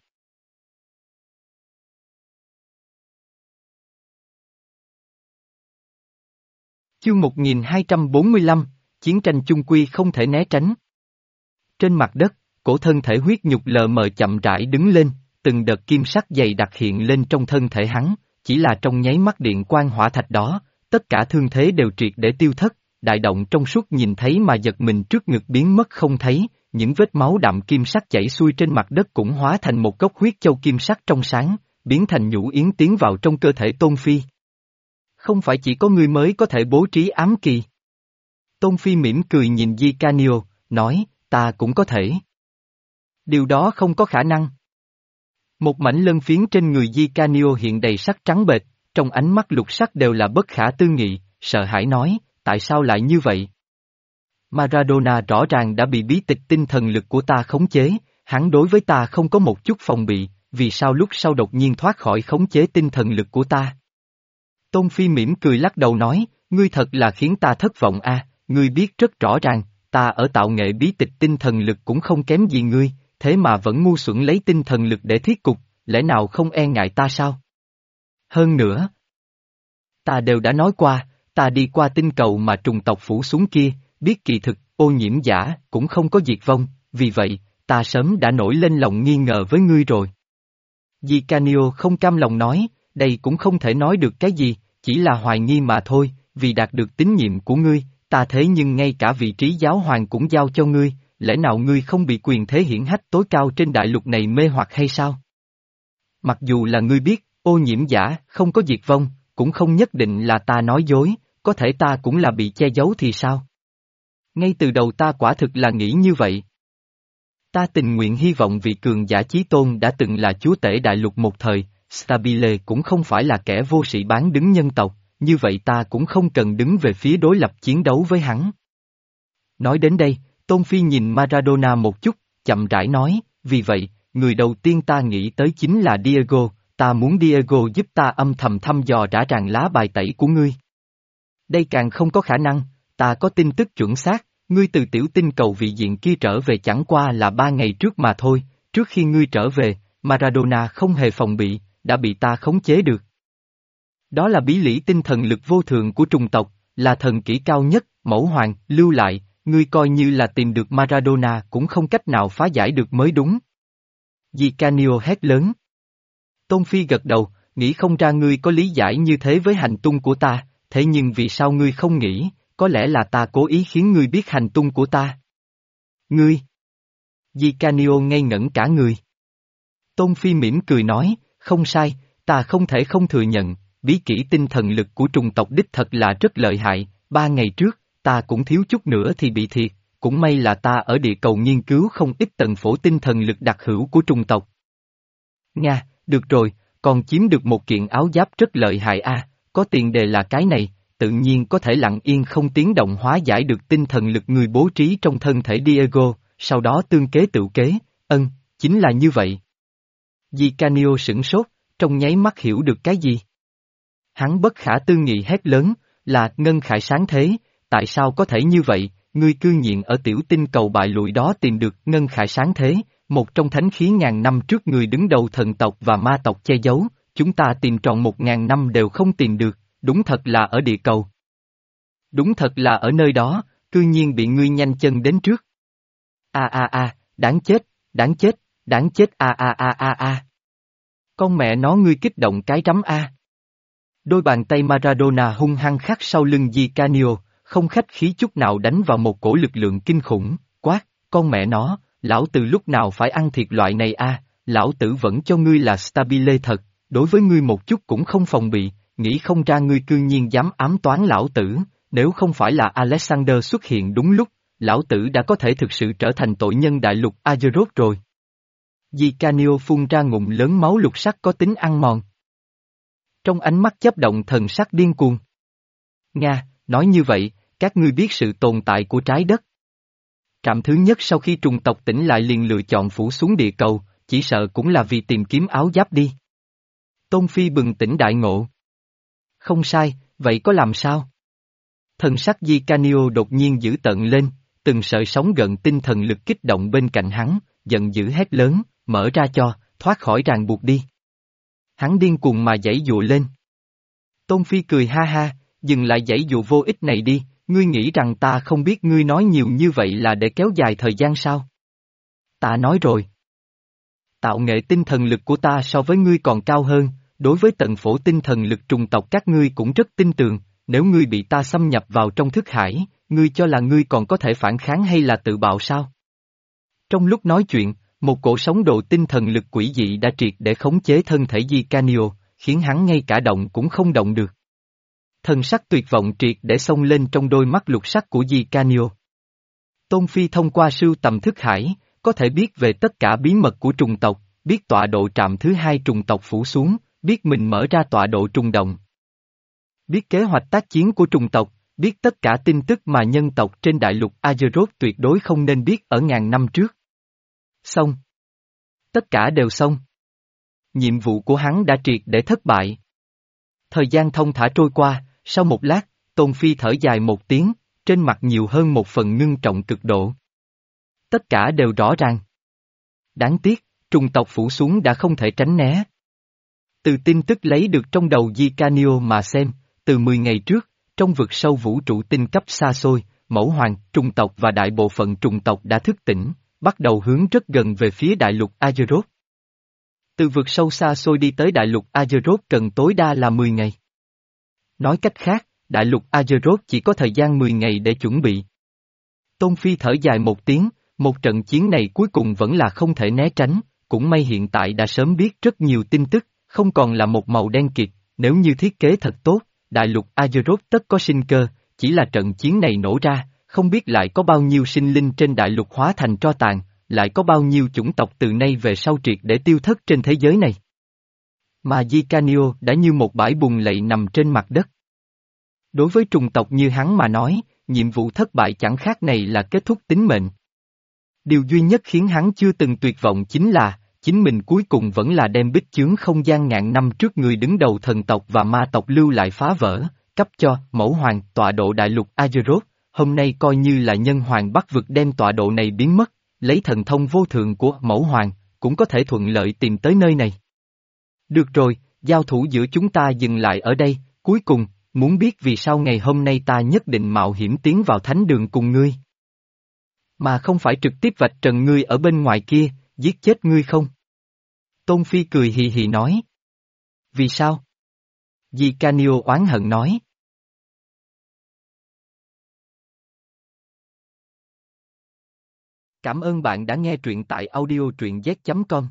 Chương một nghìn hai trăm bốn mươi lăm, chiến tranh chung quy không thể né tránh. Trên mặt đất, cổ thân thể huyết nhục lờ mờ chậm rãi đứng lên, từng đợt kim sắc dày đặc hiện lên trong thân thể hắn, chỉ là trong nháy mắt điện quang hỏa thạch đó, tất cả thương thế đều triệt để tiêu thất, đại động trong suốt nhìn thấy mà giật mình trước ngực biến mất không thấy, những vết máu đậm kim sắc chảy xuôi trên mặt đất cũng hóa thành một gốc huyết châu kim sắc trong sáng, biến thành nhũ yến tiến vào trong cơ thể Tôn Phi. Không phải chỉ có ngươi mới có thể bố trí ám kỳ. Tôn Phi mỉm cười nhìn Di Canio, nói, ta cũng có thể. Điều đó không có khả năng. Một mảnh lân phiến trên người Di Canio hiện đầy sắc trắng bệch, trong ánh mắt lục sắc đều là bất khả tư nghị, sợ hãi nói, tại sao lại như vậy? Maradona rõ ràng đã bị bí tịch tinh thần lực của ta khống chế, hắn đối với ta không có một chút phòng bị, vì sao lúc sau đột nhiên thoát khỏi khống chế tinh thần lực của ta? Tôn Phi mỉm cười lắc đầu nói, ngươi thật là khiến ta thất vọng a, ngươi biết rất rõ ràng, ta ở tạo nghệ bí tịch tinh thần lực cũng không kém gì ngươi, thế mà vẫn ngu xuẩn lấy tinh thần lực để thiết cục, lẽ nào không e ngại ta sao? Hơn nữa, ta đều đã nói qua, ta đi qua tinh cầu mà trùng tộc phủ xuống kia, biết kỳ thực, ô nhiễm giả, cũng không có diệt vong, vì vậy, ta sớm đã nổi lên lòng nghi ngờ với ngươi rồi. Di Canio không cam lòng nói, đây cũng không thể nói được cái gì, chỉ là hoài nghi mà thôi, vì đạt được tín nhiệm của ngươi, ta thế nhưng ngay cả vị trí giáo hoàng cũng giao cho ngươi, lẽ nào ngươi không bị quyền thế hiển hách tối cao trên đại lục này mê hoặc hay sao? Mặc dù là ngươi biết, ô nhiễm giả, không có diệt vong, cũng không nhất định là ta nói dối, có thể ta cũng là bị che giấu thì sao? Ngay từ đầu ta quả thực là nghĩ như vậy. Ta tình nguyện hy vọng vị cường giả chí tôn đã từng là chúa tể đại lục một thời, Stabile cũng không phải là kẻ vô sĩ bán đứng nhân tộc, như vậy ta cũng không cần đứng về phía đối lập chiến đấu với hắn. Nói đến đây, Tôn Phi nhìn Maradona một chút, chậm rãi nói, vì vậy, người đầu tiên ta nghĩ tới chính là Diego, ta muốn Diego giúp ta âm thầm thăm dò rõ ràng lá bài tẩy của ngươi. Đây càng không có khả năng, ta có tin tức chuẩn xác, ngươi từ tiểu tinh cầu vị diện kia trở về chẳng qua là ba ngày trước mà thôi, trước khi ngươi trở về, Maradona không hề phòng bị, đã bị ta khống chế được. Đó là bí lĩ tinh thần lực vô thường của trùng tộc, là thần kỹ cao nhất, mẫu hoàng, lưu lại, ngươi coi như là tìm được Maradona cũng không cách nào phá giải được mới đúng. Di Canio hét lớn. Tôn Phi gật đầu, nghĩ không ra ngươi có lý giải như thế với hành tung của ta, thế nhưng vì sao ngươi không nghĩ, có lẽ là ta cố ý khiến ngươi biết hành tung của ta. Ngươi! Di Canio ngây ngẩn cả người. Tôn Phi mỉm cười nói, không sai, ta không thể không thừa nhận, bí kỹ tinh thần lực của trùng tộc đích thật là rất lợi hại, ba ngày trước, ta cũng thiếu chút nữa thì bị thiệt, cũng may là ta ở địa cầu nghiên cứu không ít tầng phổ tinh thần lực đặc hữu của trùng tộc. Nga, được rồi, còn chiếm được một kiện áo giáp rất lợi hại a, có tiền đề là cái này, tự nhiên có thể lặng yên không tiếng động hóa giải được tinh thần lực người bố trí trong thân thể Diego, sau đó tương kế tự kế, ân, chính là như vậy. Di Canio sửng sốt, trong nháy mắt hiểu được cái gì. Hắn bất khả tư nghị hét lớn, là Ngân Khải sáng thế, tại sao có thể như vậy, ngươi cư nhiên ở tiểu tinh cầu bại lụi đó tìm được Ngân Khải sáng thế, một trong thánh khí ngàn năm trước người đứng đầu thần tộc và ma tộc che giấu, chúng ta tìm trọn một ngàn năm đều không tìm được, đúng thật là ở địa cầu. Đúng thật là ở nơi đó, cư nhiên bị ngươi nhanh chân đến trước. A a a, đáng chết, đáng chết, đáng chết a a a a a. Con mẹ nó ngươi kích động cái rắm a. Đôi bàn tay Maradona hung hăng khắc sau lưng Di Canio, không khách khí chút nào đánh vào một cổ lực lượng kinh khủng, quát, con mẹ nó, lão tử lúc nào phải ăn thiệt loại này a, lão tử vẫn cho ngươi là Stabile thật, đối với ngươi một chút cũng không phòng bị, nghĩ không ra ngươi cư nhiên dám ám toán lão tử, nếu không phải là Alexander xuất hiện đúng lúc, lão tử đã có thể thực sự trở thành tội nhân đại lục Azeroth rồi. Di Canio phun ra ngụm lớn máu lục sắc có tính ăn mòn. Trong ánh mắt chớp động thần sắc điên cuồng. Nga, nói như vậy, các ngươi biết sự tồn tại của trái đất. Trạm thứ nhất sau khi trùng tộc tỉnh lại liền lựa chọn phủ xuống địa cầu, chỉ sợ cũng là vì tìm kiếm áo giáp đi. Tôn Phi bừng tỉnh đại ngộ. Không sai, vậy có làm sao? Thần sắc Di Canio đột nhiên dữ tợn lên, từng sợi sóng gợn tinh thần lực kích động bên cạnh hắn, giận dữ hét lớn, mở ra cho, thoát khỏi ràng buộc đi. Hắn điên cuồng mà giãy dụa lên. Tôn Phi cười ha ha, dừng lại giãy dụa vô ích này đi, ngươi nghĩ rằng ta không biết ngươi nói nhiều như vậy là để kéo dài thời gian sao? Ta nói rồi. Tạo nghệ tinh thần lực của ta so với ngươi còn cao hơn, đối với tận phổ tinh thần lực trùng tộc các ngươi cũng rất tin tưởng, nếu ngươi bị ta xâm nhập vào trong thức hải, ngươi cho là ngươi còn có thể phản kháng hay là tự bạo sao? Trong lúc nói chuyện, một cổ sóng độ tinh thần lực quỷ dị đã triệt để khống chế thân thể Di Canio, khiến hắn ngay cả động cũng không động được. Thần sắc tuyệt vọng triệt để xông lên trong đôi mắt lục sắc của Di Canio. Tôn Phi thông qua sưu tầm thức hải, có thể biết về tất cả bí mật của trùng tộc, biết tọa độ trạm thứ hai trùng tộc phủ xuống, biết mình mở ra tọa độ trùng động. Biết kế hoạch tác chiến của trùng tộc, biết tất cả tin tức mà nhân tộc trên đại lục Azeroth tuyệt đối không nên biết ở ngàn năm trước. Xong. Tất cả đều xong. Nhiệm vụ của hắn đã triệt để thất bại. Thời gian thông thả trôi qua, sau một lát, Tôn Phi thở dài một tiếng, trên mặt nhiều hơn một phần ngưng trọng cực độ. Tất cả đều rõ ràng. Đáng tiếc, trùng tộc phủ xuống đã không thể tránh né. Từ tin tức lấy được trong đầu Di Canio mà xem, từ mười ngày trước, trong vực sâu vũ trụ tinh cấp xa xôi, Mẫu Hoàng, trùng tộc và đại bộ phận trùng tộc đã thức tỉnh, bắt đầu hướng rất gần về phía đại lục Azeroth. Từ vực sâu xa xôi đi tới đại lục Azeroth cần tối đa là mười ngày. Nói cách khác, đại lục Azeroth chỉ có thời gian mười ngày để chuẩn bị. Tôn Phi thở dài một tiếng, một trận chiến này cuối cùng vẫn là không thể né tránh, cũng may hiện tại đã sớm biết rất nhiều tin tức, không còn là một màu đen kịt, nếu như thiết kế thật tốt, đại lục Azeroth tất có sinh cơ, chỉ là trận chiến này nổ ra, không biết lại có bao nhiêu sinh linh trên đại lục hóa thành tro tàn, lại có bao nhiêu chủng tộc từ nay về sau triệt để tiêu thất trên thế giới này. Mà Di Canio đã như một bãi bùn lầy nằm trên mặt đất. Đối với trùng tộc như hắn mà nói, nhiệm vụ thất bại chẳng khác này là kết thúc tính mệnh. Điều duy nhất khiến hắn chưa từng tuyệt vọng chính là, chính mình cuối cùng vẫn là đem bích chướng không gian ngàn năm trước người đứng đầu thần tộc và ma tộc lưu lại phá vỡ, cấp cho Mẫu Hoàng tọa độ đại lục Azeroth, hôm nay coi như là nhân hoàng bắt vực đem tọa độ này biến mất, lấy thần thông vô thượng của Mẫu Hoàng, cũng có thể thuận lợi tìm tới nơi này. Được rồi, giao thủ giữa chúng ta dừng lại ở đây, cuối cùng, muốn biết vì sao ngày hôm nay ta nhất định mạo hiểm tiến vào thánh đường cùng ngươi. Mà không phải trực tiếp vạch trần ngươi ở bên ngoài kia, giết chết ngươi không? Tôn Phi cười hì hì nói. Vì sao? Di Canio oán hận nói. Cảm ơn bạn đã nghe truyện tại audio truyện z chấm com.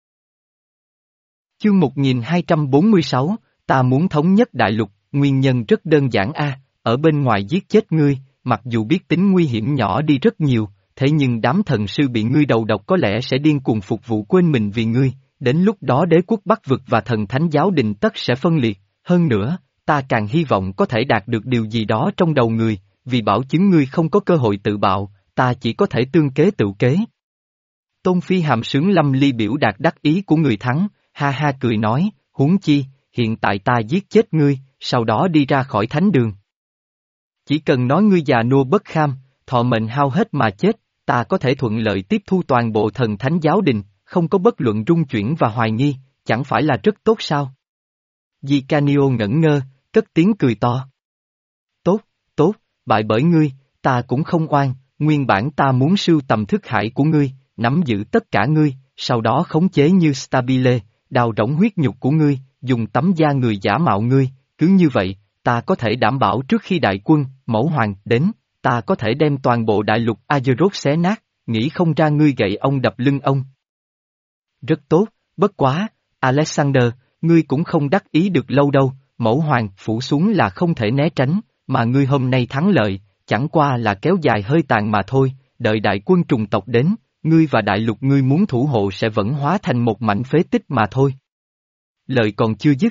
Chương một nghìn hai trăm bốn mươi sáu, ta muốn thống nhất đại lục, nguyên nhân rất đơn giản a, ở bên ngoài giết chết ngươi, mặc dù biết tính nguy hiểm nhỏ đi rất nhiều, thế nhưng đám thần sư bị ngươi đầu độc có lẽ sẽ điên cuồng phục vụ quên mình vì ngươi, đến lúc đó đế quốc Bắc vực và thần thánh giáo đình tất sẽ phân liệt, hơn nữa, ta càng hy vọng có thể đạt được điều gì đó trong đầu người, vì bảo chứng ngươi không có cơ hội tự bạo, ta chỉ có thể tương kế tự kế. Tôn Phi hàm sướng lâm ly biểu đạt đắc ý của người thắng, ha ha cười nói, huống chi, hiện tại ta giết chết ngươi, sau đó đi ra khỏi thánh đường. Chỉ cần nói ngươi già nua bất kham, thọ mệnh hao hết mà chết, ta có thể thuận lợi tiếp thu toàn bộ thần thánh giáo đình, không có bất luận rung chuyển và hoài nghi, chẳng phải là rất tốt sao? Di Canio ngẩn ngơ, cất tiếng cười to. Tốt, tốt, bại bởi ngươi, ta cũng không oan, nguyên bản ta muốn sưu tầm thức hải của ngươi, nắm giữ tất cả ngươi, sau đó khống chế như Stabile, đào rỗng huyết nhục của ngươi, dùng tấm da người giả mạo ngươi, cứ như vậy, ta có thể đảm bảo trước khi đại quân, Mẫu Hoàng, đến, ta có thể đem toàn bộ đại lục Azeroth xé nát, nghĩ không ra ngươi gậy ông đập lưng ông. Rất tốt, bất quá, Alexander, ngươi cũng không đắc ý được lâu đâu, mẫu hoàng phủ xuống là không thể né tránh, mà ngươi hôm nay thắng lợi, chẳng qua là kéo dài hơi tàn mà thôi, đợi đại quân trùng tộc đến, ngươi và đại lục ngươi muốn thủ hộ sẽ vẫn hóa thành một mảnh phế tích mà thôi. Lời còn chưa dứt.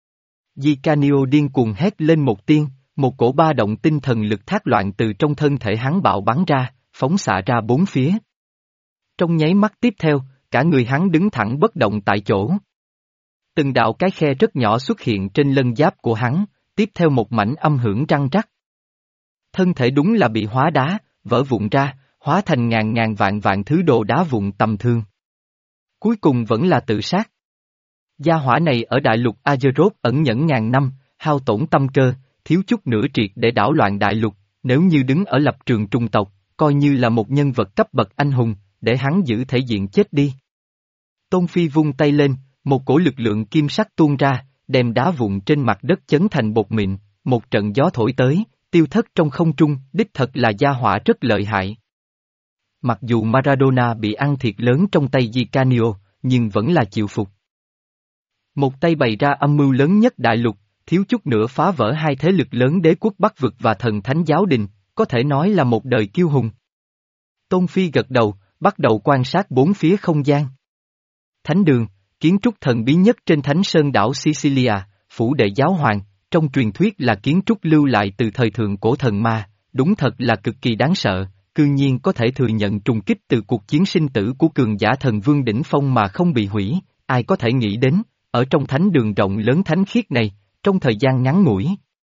Di Canio điên cuồng hét lên một tiếng, một cổ ba động tinh thần lực thác loạn từ trong thân thể hắn bạo bắn ra, phóng xạ ra bốn phía. Trong nháy mắt tiếp theo, cả người hắn đứng thẳng bất động tại chỗ. Từng đạo cái khe rất nhỏ xuất hiện trên lân giáp của hắn, tiếp theo một mảnh âm hưởng răng rắc. Thân thể đúng là bị hóa đá, vỡ vụn ra, hóa thành ngàn ngàn vạn vạn thứ đồ đá vụn tầm thường. Cuối cùng vẫn là tự sát. Gia hỏa này ở đại lục Azeroth ẩn nhẫn ngàn năm, hao tổn tâm cơ, thiếu chút nữa triệt để đảo loạn đại lục, nếu như đứng ở lập trường trung tộc, coi như là một nhân vật cấp bậc anh hùng, để hắn giữ thể diện chết đi. Tôn Phi vung tay lên, một cổ lực lượng kim sắc tuôn ra, đem đá vụn trên mặt đất chấn thành bột mịn, một trận gió thổi tới, tiêu thất trong không trung, đích thật là gia hỏa rất lợi hại. Mặc dù Maradona bị ăn thiệt lớn trong tay Di Canio, nhưng vẫn là chịu phục. Một tay bày ra âm mưu lớn nhất đại lục, thiếu chút nữa phá vỡ hai thế lực lớn đế quốc Bắc Vực và thần thánh giáo đình, có thể nói là một đời kiêu hùng. Tôn Phi gật đầu, bắt đầu quan sát bốn phía không gian. Thánh đường, kiến trúc thần bí nhất trên thánh sơn đảo Sicilia, phủ đệ giáo hoàng, trong truyền thuyết là kiến trúc lưu lại từ thời thượng cổ thần ma, đúng thật là cực kỳ đáng sợ, cư nhiên có thể thừa nhận trùng kích từ cuộc chiến sinh tử của cường giả thần vương đỉnh phong mà không bị hủy, ai có thể nghĩ đến, ở trong thánh đường rộng lớn thánh khiết này, trong thời gian ngắn ngủi.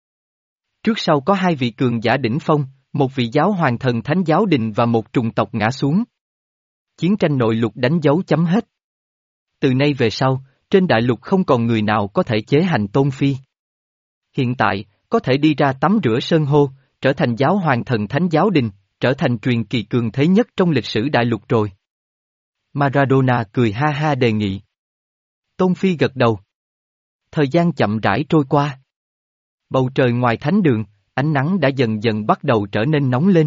Trước sau có hai vị cường giả đỉnh phong, một vị giáo hoàng thần thánh giáo đình và một trùng tộc ngã xuống. Chiến tranh nội lục đánh dấu chấm hết. Từ nay về sau, trên đại lục không còn người nào có thể chế hành Tôn Phi. Hiện tại, có thể đi ra tắm rửa sơn hô, trở thành giáo hoàng thần thánh giáo đình, trở thành truyền kỳ cường thế nhất trong lịch sử đại lục rồi. Maradona cười ha ha đề nghị. Tôn Phi gật đầu. Thời gian chậm rãi trôi qua. Bầu trời ngoài thánh đường, ánh nắng đã dần dần bắt đầu trở nên nóng lên.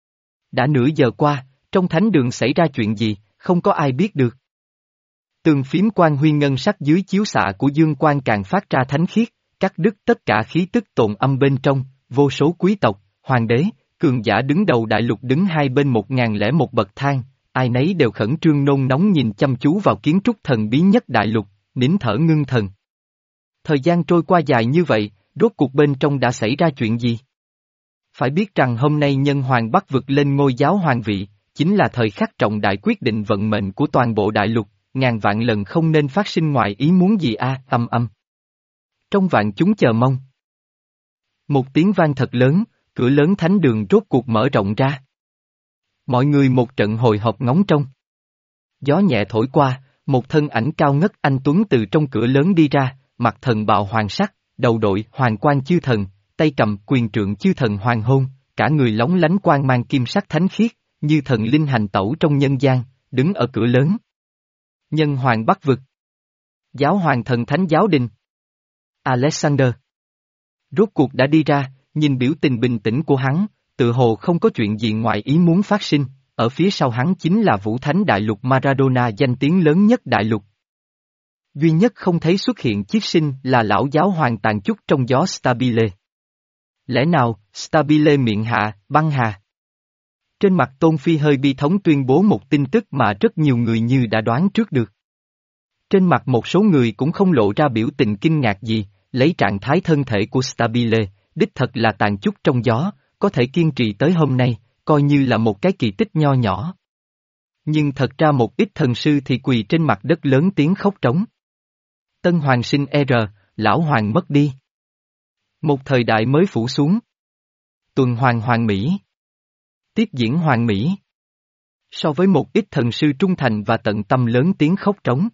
Đã nửa giờ qua, trong thánh đường xảy ra chuyện gì, không có ai biết được. Tường phím quang huy ngân sắc dưới chiếu xạ của dương quang càng phát ra thánh khiết, cắt đứt tất cả khí tức tồn âm bên trong, vô số quý tộc, hoàng đế, cường giả đứng đầu đại lục đứng hai bên một ngàn lẻ một bậc thang, ai nấy đều khẩn trương nôn nóng nhìn chăm chú vào kiến trúc thần bí nhất đại lục, nín thở ngưng thần. Thời gian trôi qua dài như vậy, rốt cuộc bên trong đã xảy ra chuyện gì? Phải biết rằng hôm nay nhân hoàng Bắc vực lên ngôi giáo hoàng vị, chính là thời khắc trọng đại quyết định vận mệnh của toàn bộ đại lục, ngàn vạn lần không nên phát sinh ngoài ý muốn gì a, âm âm. Trong vạn chúng chờ mong. Một tiếng vang thật lớn, cửa lớn thánh đường rốt cuộc mở rộng ra. Mọi người một trận hồi hộp ngóng trông. Gió nhẹ thổi qua, một thân ảnh cao ngất anh tuấn từ trong cửa lớn đi ra, mặt thần bào hoàng sắc, đầu đội hoàng quan chư thần, tay cầm quyền trượng chư thần hoàng hôn, cả người lóng lánh quang mang kim sắc thánh khiết, như thần linh hành tẩu trong nhân gian, đứng ở cửa lớn. Nhân hoàng Bắc vực. Giáo hoàng thần thánh giáo đình. Alexander. Rốt cuộc đã đi ra, nhìn biểu tình bình tĩnh của hắn, tự hồ không có chuyện gì ngoài ý muốn phát sinh, ở phía sau hắn chính là Vũ Thánh Đại Lục Maradona danh tiếng lớn nhất đại lục. Duy nhất không thấy xuất hiện chiết sinh là lão giáo hoàng tàn chúc trong gió Stabile. Lẽ nào, Stabile miệng hạ, băng hà? Trên mặt Tôn Phi hơi bi thống tuyên bố một tin tức mà rất nhiều người như đã đoán trước được. Trên mặt một số người cũng không lộ ra biểu tình kinh ngạc gì, lấy trạng thái thân thể của Stabile, đích thật là tàn chúc trong gió, có thể kiên trì tới hôm nay, coi như là một cái kỳ tích nho nhỏ. Nhưng thật ra một ít thần sư thì quỳ trên mặt đất lớn tiếng khóc trống. Tân hoàng sinh R, lão hoàng mất đi. Một thời đại mới phủ xuống. Tuần hoàng hoàng Mỹ. Tiếp diễn hoàng Mỹ. So với một ít thần sư trung thành và tận tâm lớn tiếng khóc trống.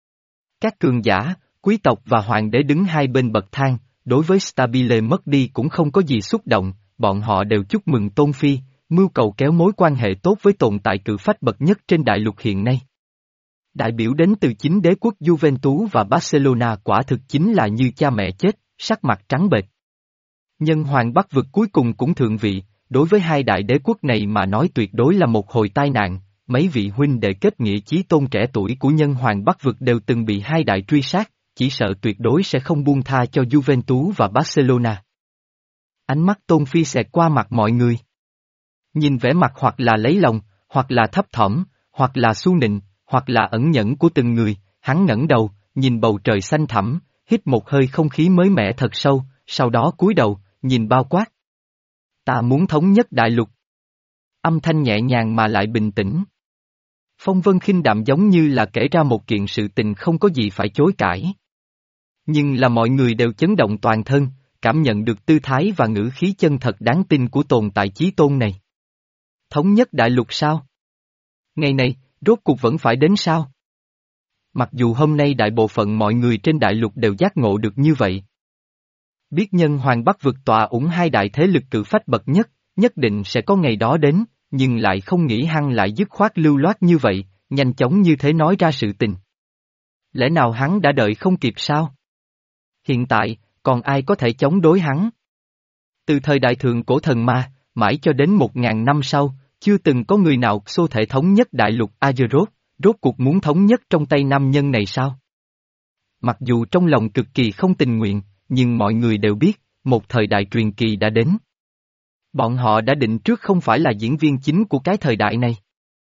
Các cường giả, quý tộc và hoàng đế đứng hai bên bậc thang, đối với Stabile mất đi cũng không có gì xúc động, bọn họ đều chúc mừng Tôn Phi, mưu cầu kéo mối quan hệ tốt với tồn tại cự phách bậc nhất trên đại lục hiện nay. Đại biểu đến từ chính đế quốc Juventus và Barcelona quả thực chính là như cha mẹ chết, sắc mặt trắng bệch. Nhân hoàng Bắc vực cuối cùng cũng thượng vị, đối với hai đại đế quốc này mà nói tuyệt đối là một hồi tai nạn, mấy vị huynh đệ kết nghĩa chí tôn trẻ tuổi của nhân hoàng Bắc vực đều từng bị hai đại truy sát, chỉ sợ tuyệt đối sẽ không buông tha cho Juventus và Barcelona. Ánh mắt Tôn Phi xẹt qua mặt mọi người. Nhìn vẻ mặt hoặc là lấy lòng, hoặc là thấp thỏm, hoặc là su nịnh, hoặc là ẩn nhẫn của từng người, hắn ngẩng đầu, nhìn bầu trời xanh thẳm, hít một hơi không khí mới mẻ thật sâu, sau đó cúi đầu, nhìn bao quát. Ta muốn thống nhất đại lục. Âm thanh nhẹ nhàng mà lại bình tĩnh. Phong vân khinh đạm giống như là kể ra một kiện sự tình không có gì phải chối cãi. Nhưng là mọi người đều chấn động toàn thân, cảm nhận được tư thái và ngữ khí chân thật đáng tin của tồn tại chí tôn này. Thống nhất đại lục sao? Ngày này, rốt cuộc vẫn phải đến sao? Mặc dù hôm nay đại bộ phận mọi người trên đại lục đều giác ngộ được như vậy. Biết nhân hoàng Bắc vực tọa ủng hai đại thế lực cự phách bậc nhất, nhất định sẽ có ngày đó đến, nhưng lại không nghĩ hắn lại dứt khoát lưu loát như vậy, nhanh chóng như thế nói ra sự tình. Lẽ nào hắn đã đợi không kịp sao? Hiện tại, còn ai có thể chống đối hắn? Từ thời đại thượng cổ thần ma, mãi cho đến một ngàn năm sau, chưa từng có người nào xô thể thống nhất đại lục Azeroth, rốt cuộc muốn thống nhất trong tay nam nhân này sao? Mặc dù trong lòng cực kỳ không tình nguyện, nhưng mọi người đều biết, một thời đại truyền kỳ đã đến. Bọn họ đã định trước không phải là diễn viên chính của cái thời đại này.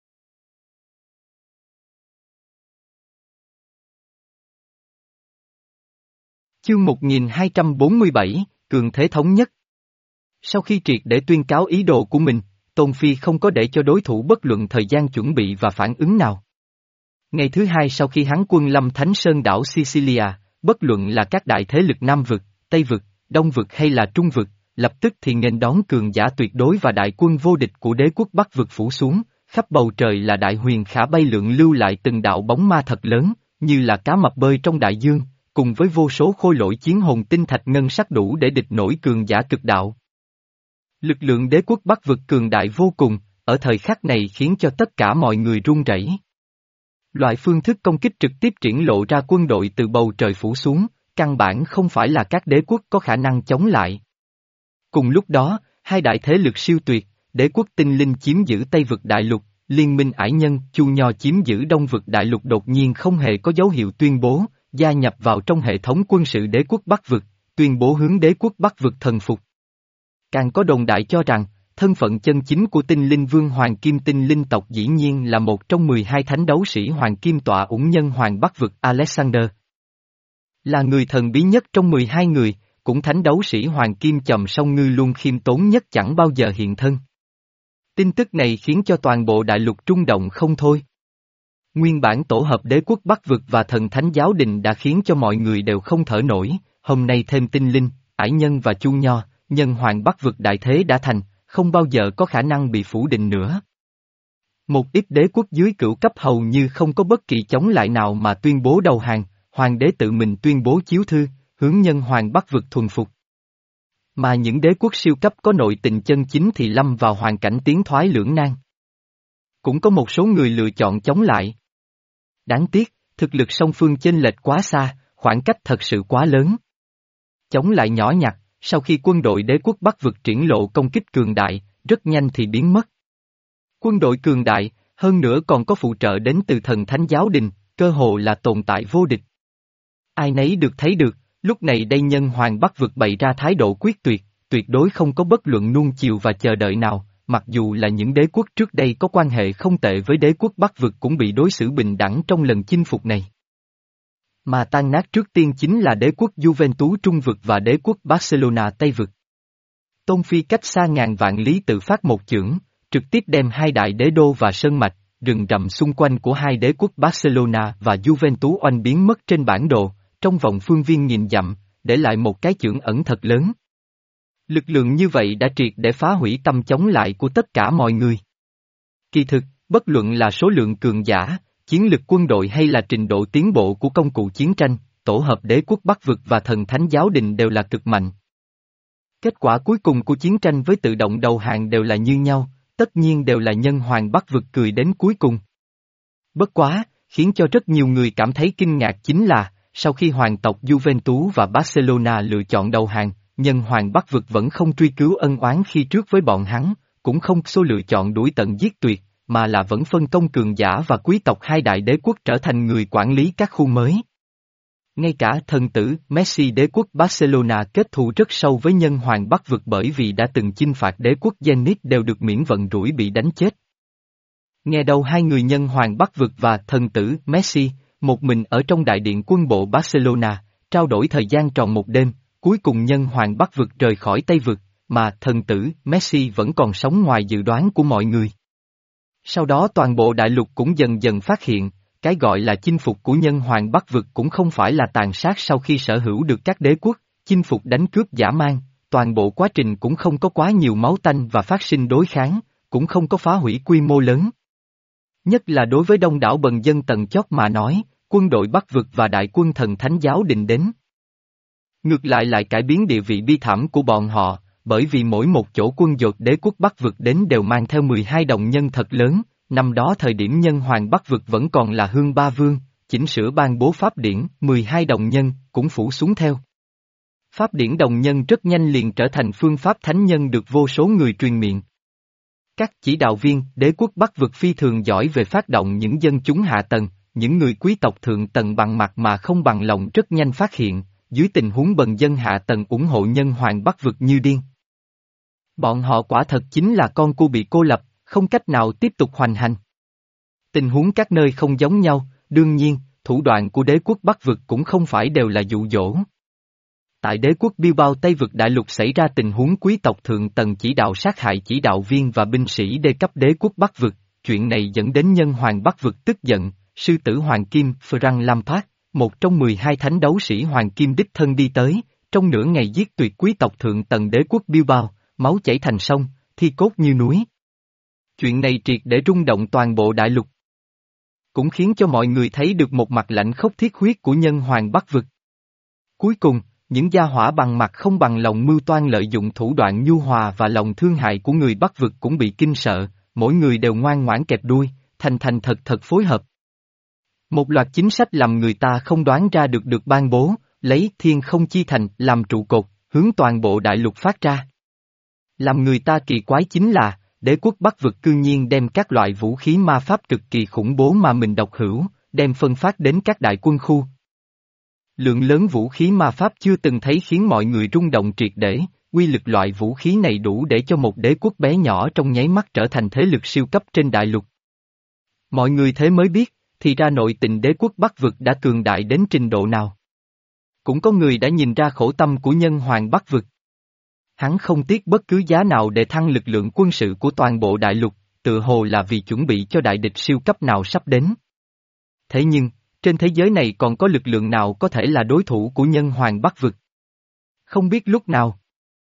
Chương một nghìn hai trăm bốn mươi bảy, Cường Thế Thống Nhất. Sau khi triệt để tuyên cáo ý đồ của mình, Tôn Phi không có để cho đối thủ bất luận thời gian chuẩn bị và phản ứng nào. Ngày thứ hai sau khi hắn quân lâm Thánh Sơn đảo Sicilia, bất luận là các đại thế lực Nam vực, Tây vực, Đông vực hay là Trung vực, lập tức thì nghênh đón cường giả tuyệt đối và đại quân vô địch của đế quốc Bắc vực phủ xuống, khắp bầu trời là đại huyền khả bay lượn lưu lại từng đạo bóng ma thật lớn, như là cá mập bơi trong đại dương, cùng với vô số khôi lỗi chiến hồn tinh thạch ngân sắc đủ để địch nổi cường giả cực đạo. Lực lượng đế quốc Bắc vực cường đại vô cùng, ở thời khắc này khiến cho tất cả mọi người run rẩy. Loại phương thức công kích trực tiếp triển lộ ra quân đội từ bầu trời phủ xuống, căn bản không phải là các đế quốc có khả năng chống lại. Cùng lúc đó, hai đại thế lực siêu tuyệt, đế quốc tinh linh chiếm giữ Tây vực đại lục, liên minh ải nhân, Chu Nho chiếm giữ Đông vực đại lục đột nhiên không hề có dấu hiệu tuyên bố, gia nhập vào trong hệ thống quân sự đế quốc Bắc vực, tuyên bố hướng đế quốc Bắc vực thần phục. Càng có đồn đại cho rằng, thân phận chân chính của tinh linh vương hoàng kim tinh linh tộc dĩ nhiên là một trong mười hai thánh đấu sĩ hoàng kim tọa ủng nhân hoàng Bắc vực Alexander. Là người thần bí nhất trong mười hai người, cũng thánh đấu sĩ hoàng kim chòm song ngư luôn khiêm tốn nhất chẳng bao giờ hiện thân. Tin tức này khiến cho toàn bộ đại lục rung động không thôi. Nguyên bản tổ hợp đế quốc Bắc vực và thần thánh giáo đình đã khiến cho mọi người đều không thở nổi, hôm nay thêm tinh linh, ải nhân và chu nho, nhân hoàng Bắc vực đại thế đã thành, không bao giờ có khả năng bị phủ định nữa. Một ít đế quốc dưới cửu cấp hầu như không có bất kỳ chống lại nào mà tuyên bố đầu hàng, hoàng đế tự mình tuyên bố chiếu thư, hướng nhân hoàng Bắc vực thuần phục. Mà những đế quốc siêu cấp có nội tình chân chính thì lâm vào hoàn cảnh tiến thoái lưỡng nan. Cũng có một số người lựa chọn chống lại. Đáng tiếc, thực lực song phương chênh lệch quá xa, khoảng cách thật sự quá lớn. Chống lại nhỏ nhặt, sau khi quân đội đế quốc Bắc vực triển lộ công kích cường đại, rất nhanh thì biến mất. Quân đội cường đại, hơn nữa còn có phụ trợ đến từ thần thánh giáo đình, cơ hồ là tồn tại vô địch. Ai nấy được thấy được, lúc này đây nhân hoàng Bắc vực bày ra thái độ quyết tuyệt, tuyệt đối không có bất luận nuông chiều và chờ đợi nào, mặc dù là những đế quốc trước đây có quan hệ không tệ với đế quốc Bắc vực cũng bị đối xử bình đẳng trong lần chinh phục này. Mà tan nát trước tiên chính là đế quốc Juventus Trung vực và đế quốc Barcelona Tây vực. Tôn Phi cách xa ngàn vạn lý tự phát một chưởng, trực tiếp đem hai đại đế đô và sơn mạch, rừng rậm xung quanh của hai đế quốc Barcelona và Juventus oanh biến mất trên bản đồ, trong vòng phương viên nghìn dặm, để lại một cái chưởng ẩn thật lớn. Lực lượng như vậy đã triệt để phá hủy tâm chống lại của tất cả mọi người. Kỳ thực, bất luận là số lượng cường giả, chiến lực quân đội hay là trình độ tiến bộ của công cụ chiến tranh, tổ hợp đế quốc Bắc vực và thần thánh giáo đình đều là cực mạnh. Kết quả cuối cùng của chiến tranh với tự động đầu hàng đều là như nhau, tất nhiên đều là nhân hoàng Bắc vực cười đến cuối cùng. Bất quá, khiến cho rất nhiều người cảm thấy kinh ngạc chính là, sau khi hoàng tộc Juventus và Barcelona lựa chọn đầu hàng, nhân hoàng Bắc vực vẫn không truy cứu ân oán khi trước với bọn hắn, cũng không số lựa chọn đuổi tận giết tuyệt, mà là vẫn phân công cường giả và quý tộc hai đại đế quốc trở thành người quản lý các khu mới. Ngay cả thần tử Messi đế quốc Barcelona kết thù rất sâu với nhân hoàng Bắc vực bởi vì đã từng chinh phạt đế quốc Zenit đều được miễn vận rủi bị đánh chết. Nghe đầu hai người nhân hoàng Bắc vực và thần tử Messi, một mình ở trong đại điện quân bộ Barcelona, trao đổi thời gian tròn một đêm, cuối cùng nhân hoàng Bắc vực rời khỏi Tây vực, mà thần tử Messi vẫn còn sống ngoài dự đoán của mọi người. Sau đó toàn bộ đại lục cũng dần dần phát hiện, cái gọi là chinh phục của nhân hoàng Bắc vực cũng không phải là tàn sát sau khi sở hữu được các đế quốc, chinh phục đánh cướp dã man, toàn bộ quá trình cũng không có quá nhiều máu tanh và phát sinh đối kháng, cũng không có phá hủy quy mô lớn. Nhất là đối với đông đảo bần dân tầng chót mà nói, quân đội Bắc vực và đại quân thần thánh giáo định đến. Ngược lại lại cải biến địa vị bi thảm của bọn họ, bởi vì mỗi một chỗ quân dột đế quốc Bắc vực đến đều mang theo mười hai đồng nhân thật lớn, năm đó thời điểm nhân hoàng Bắc vực vẫn còn là Hương Ba Vương, chỉnh sửa ban bố pháp điển, mười hai đồng nhân, cũng phủ xuống theo. Pháp điển đồng nhân rất nhanh liền trở thành phương pháp thánh nhân được vô số người truyền miệng. Các chỉ đạo viên, đế quốc Bắc vực phi thường giỏi về phát động những dân chúng hạ tầng, những người quý tộc thượng tầng bằng mặt mà không bằng lòng rất nhanh phát hiện, dưới tình huống bần dân hạ tầng ủng hộ nhân hoàng Bắc vực như điên. Bọn họ quả thật chính là con cua bị cô lập, không cách nào tiếp tục hoành hành. Tình huống các nơi không giống nhau, đương nhiên, thủ đoạn của đế quốc Bắc vực cũng không phải đều là dụ dỗ. Tại đế quốc Bilbao Tây vực đại lục xảy ra tình huống quý tộc thượng tầng chỉ đạo sát hại chỉ đạo viên và binh sĩ đê cấp đế quốc Bắc vực, chuyện này dẫn đến nhân hoàng Bắc vực tức giận, sư tử Hoàng Kim Frank Lampard, một trong mười hai thánh đấu sĩ Hoàng Kim đích thân đi tới, trong nửa ngày giết tuyệt quý tộc thượng tầng đế quốc Bilbao, máu chảy thành sông, thi cốt như núi. Chuyện này triệt để rung động toàn bộ đại lục. Cũng khiến cho mọi người thấy được một mặt lạnh khốc thiết huyết của nhân hoàng Bắc vực. Cuối cùng, những gia hỏa bằng mặt không bằng lòng mưu toan lợi dụng thủ đoạn nhu hòa và lòng thương hại của người Bắc vực cũng bị kinh sợ, mỗi người đều ngoan ngoãn kẹp đuôi, thành thành thật thật phối hợp. Một loạt chính sách làm người ta không đoán ra được được ban bố, lấy thiên không chi thành làm trụ cột, hướng toàn bộ đại lục phát ra. Làm người ta kỳ quái chính là, đế quốc Bắc vực cư nhiên đem các loại vũ khí ma pháp cực kỳ khủng bố mà mình độc hữu, đem phân phát đến các đại quân khu. Lượng lớn vũ khí ma pháp chưa từng thấy khiến mọi người rung động triệt để, uy lực loại vũ khí này đủ để cho một đế quốc bé nhỏ trong nháy mắt trở thành thế lực siêu cấp trên đại lục. Mọi người thế mới biết, thì ra nội tình đế quốc Bắc vực đã cường đại đến trình độ nào. Cũng có người đã nhìn ra khổ tâm của nhân hoàng Bắc vực. Hắn không tiếc bất cứ giá nào để thăng lực lượng quân sự của toàn bộ đại lục, tự hồ là vì chuẩn bị cho đại địch siêu cấp nào sắp đến. Thế nhưng, trên thế giới này còn có lực lượng nào có thể là đối thủ của nhân hoàng Bắc vực? Không biết lúc nào.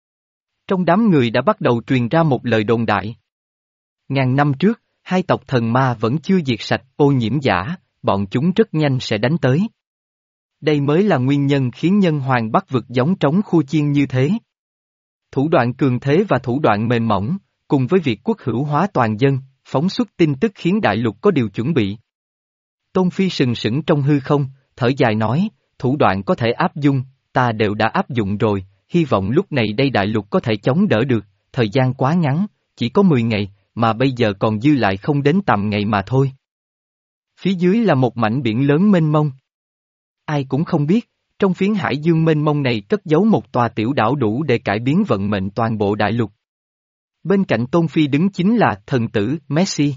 Trong đám người đã bắt đầu truyền ra một lời đồn đại. Ngàn năm trước, hai tộc thần ma vẫn chưa diệt sạch ô nhiễm giả, bọn chúng rất nhanh sẽ đánh tới. Đây mới là nguyên nhân khiến nhân hoàng Bắc vực giống trống khu chiên như thế. Thủ đoạn cường thế và thủ đoạn mềm mỏng, cùng với việc quốc hữu hóa toàn dân, phóng xuất tin tức khiến đại lục có điều chuẩn bị. Tôn Phi sừng sững trong hư không, thở dài nói, thủ đoạn có thể áp dụng, ta đều đã áp dụng rồi, hy vọng lúc này đây đại lục có thể chống đỡ được, thời gian quá ngắn, chỉ có mười ngày, mà bây giờ còn dư lại không đến tầm ngày mà thôi. Phía dưới là một mảnh biển lớn mênh mông. Ai cũng không biết, trong phiến hải dương mênh mông này cất giấu một tòa tiểu đảo đủ để cải biến vận mệnh toàn bộ đại lục. Bên cạnh Tôn Phi đứng chính là thần tử Messi.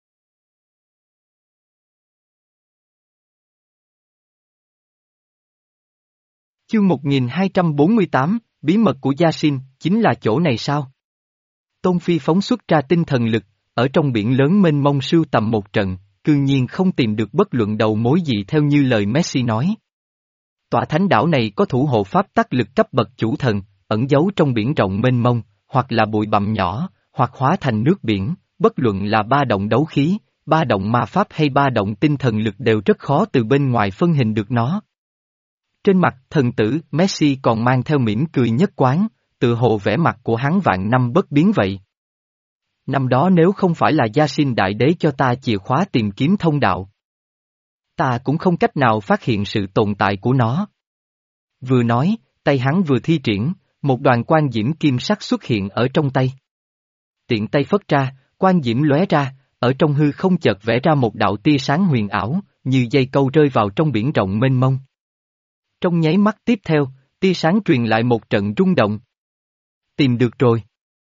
Chương một nghìn hai trăm bốn mươi tám, bí mật của Yasin, chính là chỗ này sao? Tôn Phi phóng xuất ra tinh thần lực, ở trong biển lớn mênh mông sưu tầm một trận, cư nhiên không tìm được bất luận đầu mối gì theo như lời Messi nói. Tòa thánh đảo này có thủ hộ pháp tắc lực cấp bậc chủ thần, ẩn giấu trong biển rộng mênh mông, hoặc là bụi bặm nhỏ, hoặc hóa thành nước biển, bất luận là ba động đấu khí, ba động ma pháp hay ba động tinh thần lực đều rất khó từ bên ngoài phân hình được nó. Trên mặt thần tử Messi còn mang theo mỉm cười nhất quán, tự hồ vẻ mặt của hắn vạn năm bất biến vậy. Năm đó nếu không phải là Yasin đại đế cho ta chìa khóa tìm kiếm thông đạo, ta cũng không cách nào phát hiện sự tồn tại của nó. Vừa nói, tay hắn vừa thi triển, một đoàn quang diễm kim sắc xuất hiện ở trong tay. Tiện tay phất ra, quang diễm lóe ra, ở trong hư không chợt vẽ ra một đạo tia sáng huyền ảo, như dây câu rơi vào trong biển rộng mênh mông. Trong nháy mắt tiếp theo, tia sáng truyền lại một trận rung động. Tìm được rồi.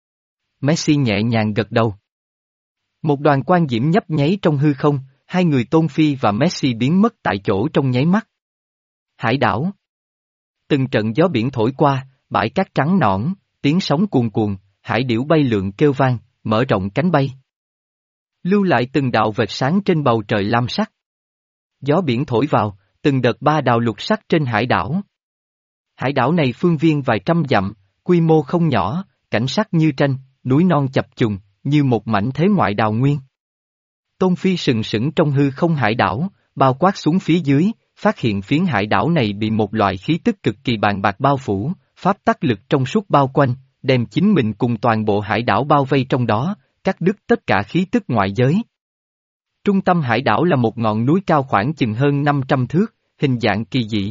Messi nhẹ nhàng gật đầu. Một đoàn quang diễm nhấp nháy trong hư không, hai người Tôn Phi và Messi biến mất tại chỗ trong nháy mắt. Hải đảo. Từng trận gió biển thổi qua, bãi cát trắng nõn, tiếng sóng cuồn cuộn, hải điểu bay lượn kêu vang, mở rộng cánh bay. Lưu lại từng đạo vệt sáng trên bầu trời lam sắc. Gió biển thổi vào, từng đợt ba đào lục sắc trên hải đảo. Hải đảo này phương viên vài trăm dặm, quy mô không nhỏ, cảnh sắc như tranh, núi non chập trùng, như một mảnh thế ngoại đào nguyên. Tôn Phi sừng sững trong hư không hải đảo, bao quát xuống phía dưới, phát hiện phiến hải đảo này bị một loại khí tức cực kỳ bàn bạc bao phủ, pháp tắc lực trong suốt bao quanh, đem chính mình cùng toàn bộ hải đảo bao vây trong đó, cắt đứt tất cả khí tức ngoại giới. Trung tâm hải đảo là một ngọn núi cao khoảng chừng hơn năm trăm thước, hình dạng kỳ dị.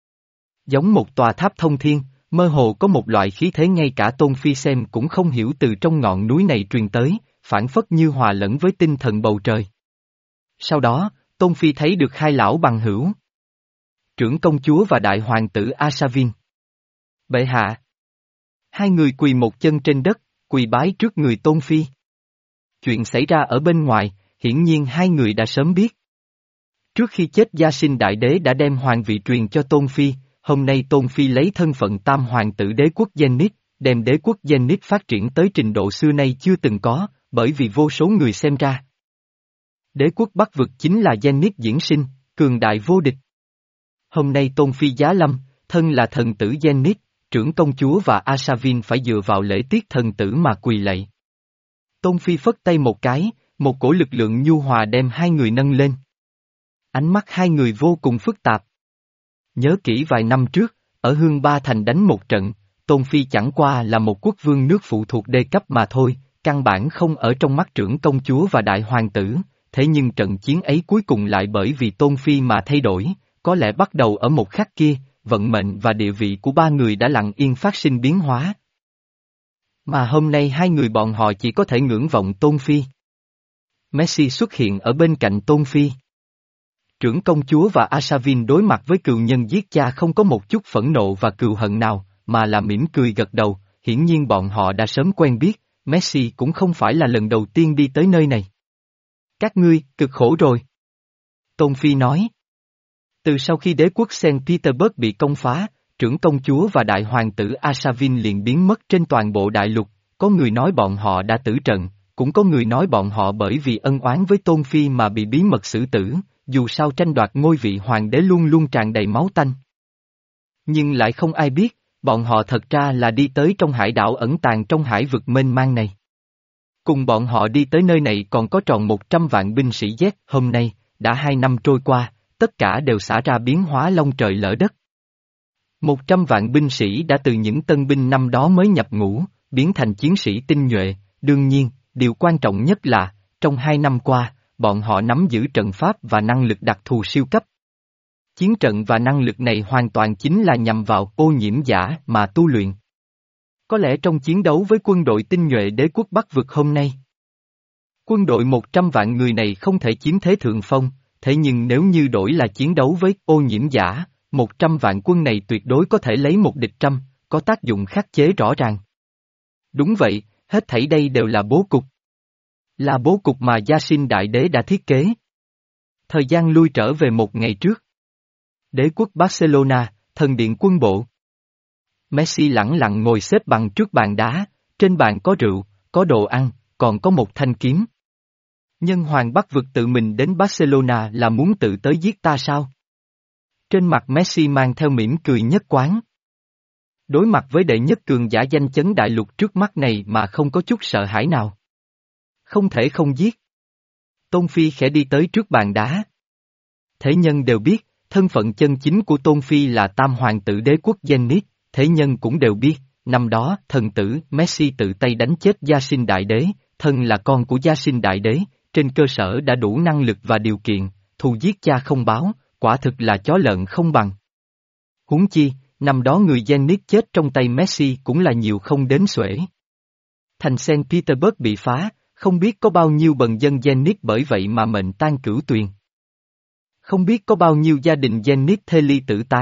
Giống một tòa tháp thông thiên, mơ hồ có một loại khí thế ngay cả Tôn Phi xem cũng không hiểu từ trong ngọn núi này truyền tới, phản phất như hòa lẫn với tinh thần bầu trời. Sau đó, Tôn Phi thấy được hai lão bằng hữu. Trưởng công chúa và đại hoàng tử Asavin. Bệ hạ. Hai người quỳ một chân trên đất, quỳ bái trước người Tôn Phi. Chuyện xảy ra ở bên ngoài, hiển nhiên hai người đã sớm biết. Trước khi chết Gia Sinh Đại Đế đã đem hoàng vị truyền cho Tôn Phi, hôm nay Tôn Phi lấy thân phận tam hoàng tử đế quốc Zenith, đem đế quốc Zenith phát triển tới trình độ xưa nay chưa từng có, bởi vì vô số người xem ra. Đế quốc Bắc vực chính là Zenith diễn sinh, cường đại vô địch. Hôm nay Tôn Phi giá lâm, thân là thần tử Zenith, trưởng công chúa và Asavin phải dựa vào lễ tiết thần tử mà quỳ lạy. Tôn Phi phất tay một cái, một cổ lực lượng nhu hòa đem hai người nâng lên. Ánh mắt hai người vô cùng phức tạp. Nhớ kỹ vài năm trước, ở Hương Ba Thành đánh một trận, Tôn Phi chẳng qua là một quốc vương nước phụ thuộc đê cấp mà thôi, căn bản không ở trong mắt trưởng công chúa và đại hoàng tử, thế nhưng trận chiến ấy cuối cùng lại bởi vì Tôn Phi mà thay đổi, có lẽ bắt đầu ở một khắc kia, vận mệnh và địa vị của ba người đã lặng yên phát sinh biến hóa. Mà hôm nay hai người bọn họ chỉ có thể ngưỡng vọng Tôn Phi. Messi xuất hiện ở bên cạnh Tôn Phi. Trưởng công chúa và Asavin đối mặt với cừu nhân giết cha không có một chút phẫn nộ và cừu hận nào, mà là mỉm cười gật đầu, hiển nhiên bọn họ đã sớm quen biết, Messi cũng không phải là lần đầu tiên đi tới nơi này. Các ngươi, cực khổ rồi. Tôn Phi nói. Từ sau khi đế quốc Saint Petersburg bị công phá, trưởng công chúa và đại hoàng tử Asavin liền biến mất trên toàn bộ đại lục, có người nói bọn họ đã tử trận, cũng có người nói bọn họ bởi vì ân oán với Tôn Phi mà bị bí mật xử tử, dù sao tranh đoạt ngôi vị hoàng đế luôn luôn tràn đầy máu tanh. Nhưng lại không ai biết, bọn họ thật ra là đi tới trong hải đảo ẩn tàng trong hải vực mênh mang này. Cùng bọn họ đi tới nơi này còn có tròn một trăm vạn binh sĩ Z, hôm nay, đã hai năm trôi qua, tất cả đều xả ra biến hóa long trời lỡ đất. Một trăm vạn binh sĩ đã từ những tân binh năm đó mới nhập ngũ, biến thành chiến sĩ tinh nhuệ, đương nhiên, điều quan trọng nhất là, trong hai năm qua, bọn họ nắm giữ trận pháp và năng lực đặc thù siêu cấp. Chiến trận và năng lực này hoàn toàn chính là nhằm vào ô nhiễm giả mà tu luyện. Có lẽ trong chiến đấu với quân đội tinh nhuệ đế quốc Bắc vực hôm nay, quân đội một trăm vạn người này không thể chiếm thế thượng phong, thế nhưng nếu như đổi là chiến đấu với ô nhiễm giả, một trăm vạn quân này tuyệt đối có thể lấy một địch trăm, có tác dụng khắc chế rõ ràng. Đúng vậy, hết thảy đây đều là bố cục. Là bố cục mà Gia Sinh Đại Đế đã thiết kế. Thời gian lui trở về một ngày trước. Đế quốc Barcelona, thần điện quân bộ. Messi lẳng lặng ngồi xếp bằng trước bàn đá, trên bàn có rượu, có đồ ăn, còn có một thanh kiếm. Nhân hoàng Bắc vực tự mình đến Barcelona là muốn tự tới giết ta sao? Trên mặt Messi mang theo mỉm cười nhất quán. Đối mặt với đệ nhất cường giả danh chấn đại lục trước mắt này mà không có chút sợ hãi nào. Không thể không giết. Tôn Phi khẽ đi tới trước bàn đá. Thế nhân đều biết, thân phận chân chính của Tôn Phi là tam hoàng tử đế quốc Zenith, thế nhân cũng đều biết, năm đó thần tử Messi tự tay đánh chết Gia Sinh Đại Đế, thân là con của Gia Sinh Đại Đế, trên cơ sở đã đủ năng lực và điều kiện, thù giết cha không báo, quả thực là chó lợn không bằng. Huống chi, năm đó người Zenith chết trong tay Messi cũng là nhiều không đếm xuể. Thành Saint Petersburg bị phá, không biết có bao nhiêu bần dân Zenith bởi vậy mà mệnh tan cửu tuyền. Không biết có bao nhiêu gia đình Zenith thê ly tử tán,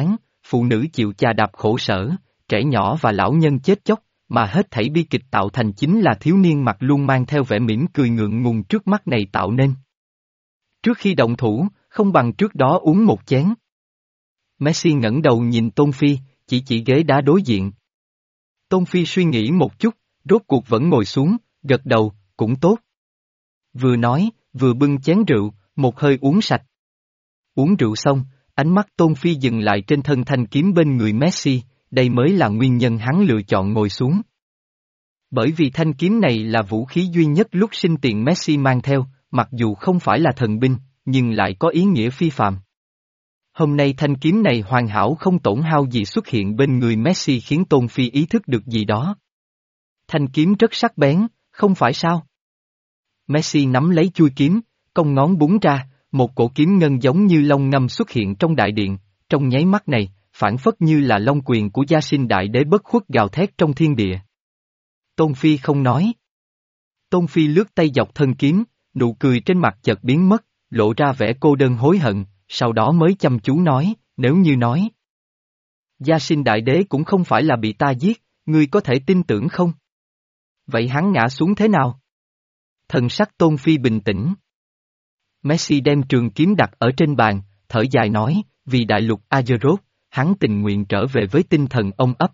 phụ nữ chịu chà đạp khổ sở, trẻ nhỏ và lão nhân chết chóc, mà hết thảy bi kịch tạo thành chính là thiếu niên mặt luôn mang theo vẻ mỉm cười ngượng ngùng trước mắt này tạo nên. Trước khi động thủ, không bằng trước đó uống một chén. Messi ngẩng đầu nhìn Tôn Phi, chỉ chỉ ghế đá đối diện. Tôn Phi suy nghĩ một chút, rốt cuộc vẫn ngồi xuống, gật đầu, cũng tốt. Vừa nói, vừa bưng chén rượu, một hơi uống sạch. Uống rượu xong, ánh mắt Tôn Phi dừng lại trên thân thanh kiếm bên người Messi, đây mới là nguyên nhân hắn lựa chọn ngồi xuống. Bởi vì thanh kiếm này là vũ khí duy nhất lúc sinh tiền Messi mang theo, mặc dù không phải là thần binh, nhưng lại có ý nghĩa phi phàm. Hôm nay thanh kiếm này hoàn hảo không tổn hao gì xuất hiện bên người Messi khiến Tôn Phi ý thức được gì đó. Thanh kiếm rất sắc bén, không phải sao? Messi nắm lấy chuôi kiếm, cong ngón búng ra, một cổ kiếm ngân giống như long ngâm xuất hiện trong đại điện, trong nháy mắt này, phản phất như là long quyền của Gia Sinh Đại Đế bất khuất gào thét trong thiên địa. Tôn Phi không nói. Tôn Phi lướt tay dọc thân kiếm, nụ cười trên mặt chợt biến mất, lộ ra vẻ cô đơn hối hận, sau đó mới chăm chú nói, nếu như nói. Gia Sinh Đại Đế cũng không phải là bị ta giết, ngươi có thể tin tưởng không? Vậy hắn ngã xuống thế nào? Thần sắc Tôn Phi bình tĩnh. Messi đem trường kiếm đặt ở trên bàn, thở dài nói, vì đại lục Azeroth, hắn tình nguyện trở về với tinh thần ông ấp.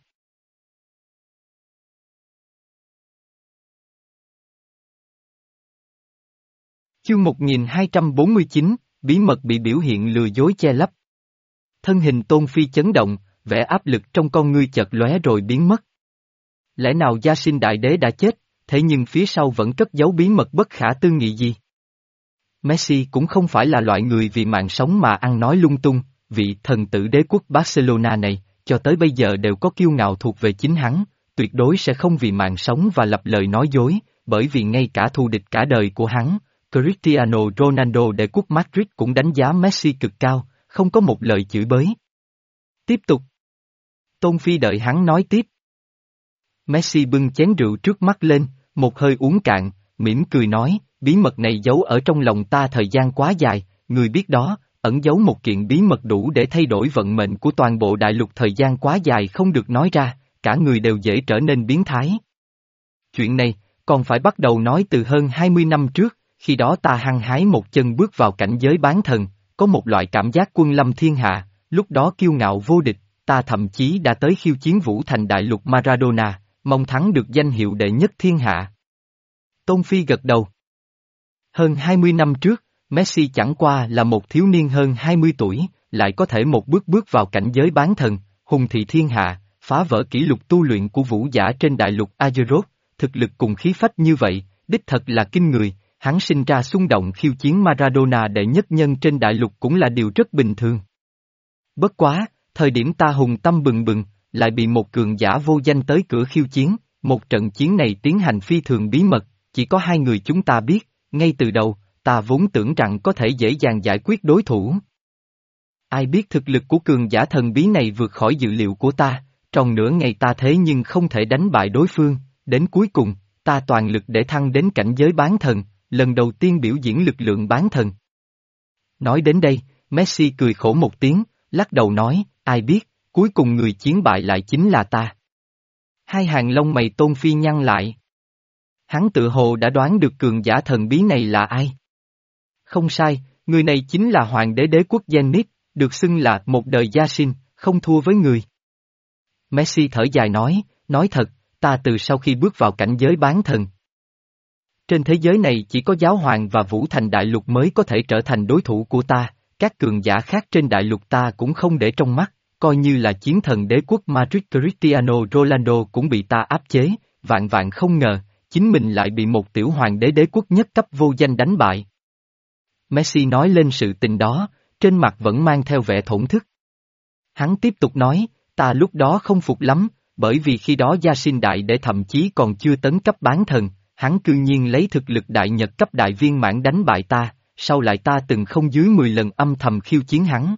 Chương một nghìn hai trăm bốn mươi chín, bí mật bị biểu hiện lừa dối che lấp. Thân hình Tôn Phi chấn động, vẻ áp lực trong con ngươi chợt lóe rồi biến mất. Lẽ nào Gia Sinh Đại Đế đã chết, thế nhưng phía sau vẫn cất giấu bí mật bất khả tư nghị gì? Messi cũng không phải là loại người vì mạng sống mà ăn nói lung tung, vị thần tử đế quốc Barcelona này, cho tới bây giờ đều có kiêu ngạo thuộc về chính hắn, tuyệt đối sẽ không vì mạng sống và lập lời nói dối, bởi vì ngay cả thù địch cả đời của hắn, Cristiano Ronaldo đế quốc Madrid cũng đánh giá Messi cực cao, không có một lời chửi bới. Tiếp tục. Tôn Phi đợi hắn nói tiếp. Messi bưng chén rượu trước mắt lên, một hơi uống cạn, mỉm cười nói, bí mật này giấu ở trong lòng ta thời gian quá dài, người biết đó, ẩn giấu một kiện bí mật đủ để thay đổi vận mệnh của toàn bộ đại lục thời gian quá dài không được nói ra, cả người đều dễ trở nên biến thái. Chuyện này, còn phải bắt đầu nói từ hơn hai mươi năm trước, khi đó ta hăng hái một chân bước vào cảnh giới bán thần, có một loại cảm giác quân lâm thiên hạ, lúc đó kiêu ngạo vô địch, ta thậm chí đã tới khiêu chiến Vũ Thành đại lục Maradona, mong thắng được danh hiệu đệ nhất thiên hạ. Tôn Phi gật đầu. Hơn hai mươi năm trước, Messi chẳng qua là một thiếu niên hơn hai mươi tuổi, lại có thể một bước bước vào cảnh giới bán thần, hùng thị thiên hạ, phá vỡ kỷ lục tu luyện của vũ giả trên đại lục Azeroth, thực lực cùng khí phách như vậy, đích thật là kinh người, hắn sinh ra xung động khiêu chiến Maradona đệ nhất nhân trên đại lục cũng là điều rất bình thường. Bất quá, thời điểm ta hùng tâm bừng bừng, lại bị một cường giả vô danh tới cửa khiêu chiến, một trận chiến này tiến hành phi thường bí mật, chỉ có hai người chúng ta biết, ngay từ đầu, ta vốn tưởng rằng có thể dễ dàng giải quyết đối thủ. Ai biết thực lực của cường giả thần bí này vượt khỏi dự liệu của ta, trong nửa ngày ta thế nhưng không thể đánh bại đối phương, đến cuối cùng, ta toàn lực để thăng đến cảnh giới bán thần, lần đầu tiên biểu diễn lực lượng bán thần. Nói đến đây, Messi cười khổ một tiếng, lắc đầu nói, ai biết, cuối cùng người chiến bại lại chính là ta. Hai hàng lông mày Tôn Phi nhăn lại. Hắn tự hồ đã đoán được cường giả thần bí này là ai. Không sai, người này chính là hoàng đế đế quốc Zenith, được xưng là một đời gia sinh, không thua với người. Messi thở dài nói, nói thật, ta từ sau khi bước vào cảnh giới bán thần. Trên thế giới này chỉ có giáo hoàng và Vũ Thành đại lục mới có thể trở thành đối thủ của ta, các cường giả khác trên đại lục ta cũng không để trong mắt, coi như là chiến thần đế quốc Madrid Cristiano Ronaldo cũng bị ta áp chế, vạn vạn không ngờ, chính mình lại bị một tiểu hoàng đế đế quốc nhất cấp vô danh đánh bại. Messi nói lên sự tình đó, trên mặt vẫn mang theo vẻ thổn thức. Hắn tiếp tục nói, ta lúc đó không phục lắm, bởi vì khi đó Gia Sinh Đại Đế thậm chí còn chưa tấn cấp bán thần, hắn cư nhiên lấy thực lực đại nhật cấp đại viên mãn đánh bại ta, sau lại ta từng không dưới mười lần âm thầm khiêu chiến hắn.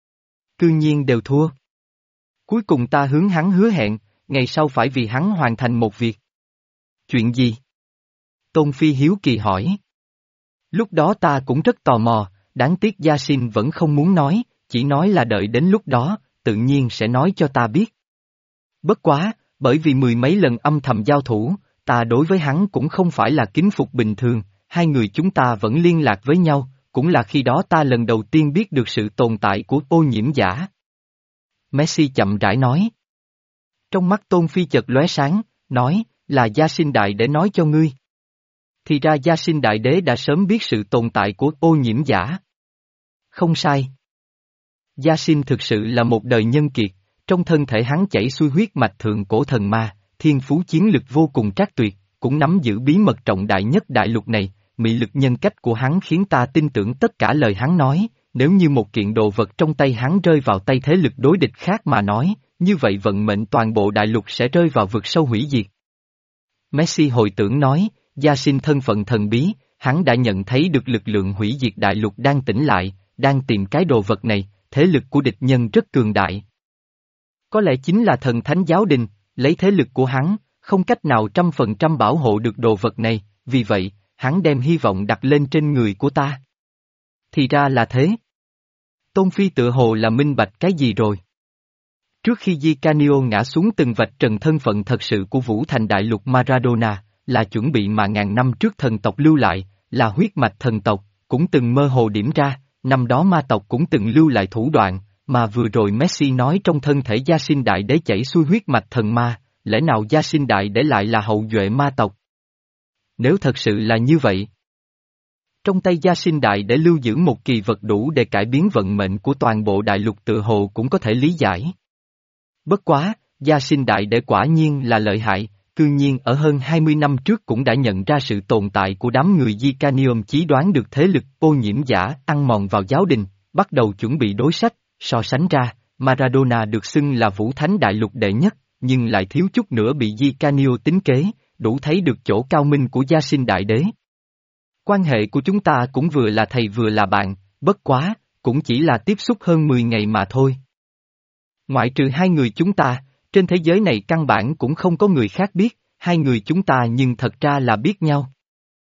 Cư nhiên đều thua. Cuối cùng ta hướng hắn hứa hẹn, ngày sau phải vì hắn hoàn thành một việc. Chuyện gì? Tôn Phi hiếu kỳ hỏi. Lúc đó ta cũng rất tò mò, đáng tiếc Gia Sinh vẫn không muốn nói, chỉ nói là đợi đến lúc đó, tự nhiên sẽ nói cho ta biết. Bất quá, bởi vì mười mấy lần âm thầm giao thủ, ta đối với hắn cũng không phải là kính phục bình thường, hai người chúng ta vẫn liên lạc với nhau, cũng là khi đó ta lần đầu tiên biết được sự tồn tại của ô nhiễm giả. Messi chậm rãi nói. Trong mắt Tôn Phi chợt lóe sáng, nói, là Gia Sinh Đại Đế nói cho ngươi. Thì ra Gia Sinh Đại Đế đã sớm biết sự tồn tại của ô nhiễm giả. Không sai. Gia Sinh thực sự là một đời nhân kiệt, trong thân thể hắn chảy xuôi huyết mạch thượng cổ thần ma, thiên phú chiến lực vô cùng trác tuyệt, cũng nắm giữ bí mật trọng đại nhất đại lục này, mị lực nhân cách của hắn khiến ta tin tưởng tất cả lời hắn nói, nếu như một kiện đồ vật trong tay hắn rơi vào tay thế lực đối địch khác mà nói, như vậy vận mệnh toàn bộ đại lục sẽ rơi vào vực sâu hủy diệt. Messi hồi tưởng nói, Gia Sinh thân phận thần bí, hắn đã nhận thấy được lực lượng hủy diệt đại lục đang tỉnh lại, đang tìm cái đồ vật này, thế lực của địch nhân rất cường đại. Có lẽ chính là thần thánh giáo đình, lấy thế lực của hắn, không cách nào trăm phần trăm bảo hộ được đồ vật này, vì vậy, hắn đem hy vọng đặt lên trên người của ta. Thì ra là thế. Tôn Phi tự hồ là minh bạch cái gì rồi. Trước khi Di Canio ngã xuống từng vạch trần thân phận thật sự của Vũ Thành Đại Lục Maradona, là chuẩn bị mà ngàn năm trước thần tộc lưu lại, là huyết mạch thần tộc, cũng từng mơ hồ điểm ra, năm đó ma tộc cũng từng lưu lại thủ đoạn, mà vừa rồi Messi nói trong thân thể Gia Sinh Đại Đế chảy xuôi huyết mạch thần ma, lẽ nào Gia Sinh Đại Đế lại là hậu duệ ma tộc? Nếu thật sự là như vậy, trong tay Gia Sinh Đại Đế lưu giữ một kỳ vật đủ để cải biến vận mệnh của toàn bộ đại lục tự hồ cũng có thể lý giải. Bất quá, Gia Sinh Đại Đế quả nhiên là lợi hại, cư nhiên ở hơn hai mươi năm trước cũng đã nhận ra sự tồn tại của đám người Di Canium, chí đoán được thế lực ô nhiễm giả ăn mòn vào giáo đình, bắt đầu chuẩn bị đối sách, so sánh ra, Maradona được xưng là Vũ Thánh Đại Lục đệ nhất, nhưng lại thiếu chút nữa bị Di Canio tính kế, đủ thấy được chỗ cao minh của Gia Sinh Đại Đế. Quan hệ của chúng ta cũng vừa là thầy vừa là bạn, bất quá, cũng chỉ là tiếp xúc hơn mười ngày mà thôi. Ngoại trừ hai người chúng ta, trên thế giới này căn bản cũng không có người khác biết, hai người chúng ta nhưng thật ra là biết nhau.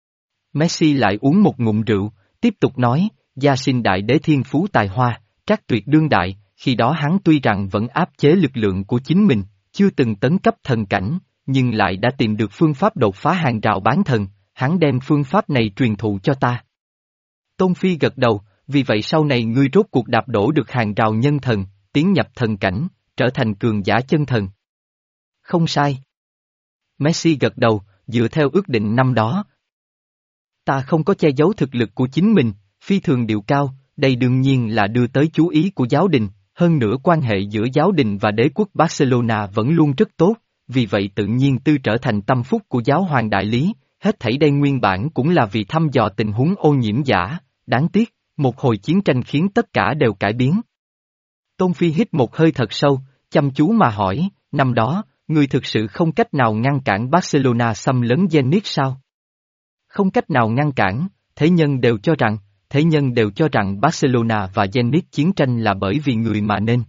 Messi lại uống một ngụm rượu, tiếp tục nói, Gia Sinh Đại Đế thiên phú tài hoa, trác tuyệt đương đại, khi đó hắn tuy rằng vẫn áp chế lực lượng của chính mình, chưa từng tấn cấp thần cảnh, nhưng lại đã tìm được phương pháp đột phá hàng rào bán thần, hắn đem phương pháp này truyền thụ cho ta. Tôn Phi gật đầu, vì vậy sau này ngươi rốt cuộc đạp đổ được hàng rào nhân thần, tiến nhập thần cảnh, trở thành cường giả chân thần. Không sai. Messi gật đầu, dựa theo ước định năm đó. Ta không có che giấu thực lực của chính mình, phi thường điệu cao, đây đương nhiên là đưa tới chú ý của giáo đình, hơn nữa quan hệ giữa giáo đình và đế quốc Barcelona vẫn luôn rất tốt, vì vậy tự nhiên tư trở thành tâm phúc của giáo hoàng đại lý, hết thảy đây nguyên bản cũng là vì thăm dò tình huống ô nhiễm giả, đáng tiếc, một hồi chiến tranh khiến tất cả đều cải biến. Tôn Phi hít một hơi thật sâu, chăm chú mà hỏi, năm đó, ngươi thực sự không cách nào ngăn cản Barcelona xâm lấn Zenit sao? Không cách nào ngăn cản, thế nhân đều cho rằng, thế nhân đều cho rằng Barcelona và Zenit chiến tranh là bởi vì người mà nên.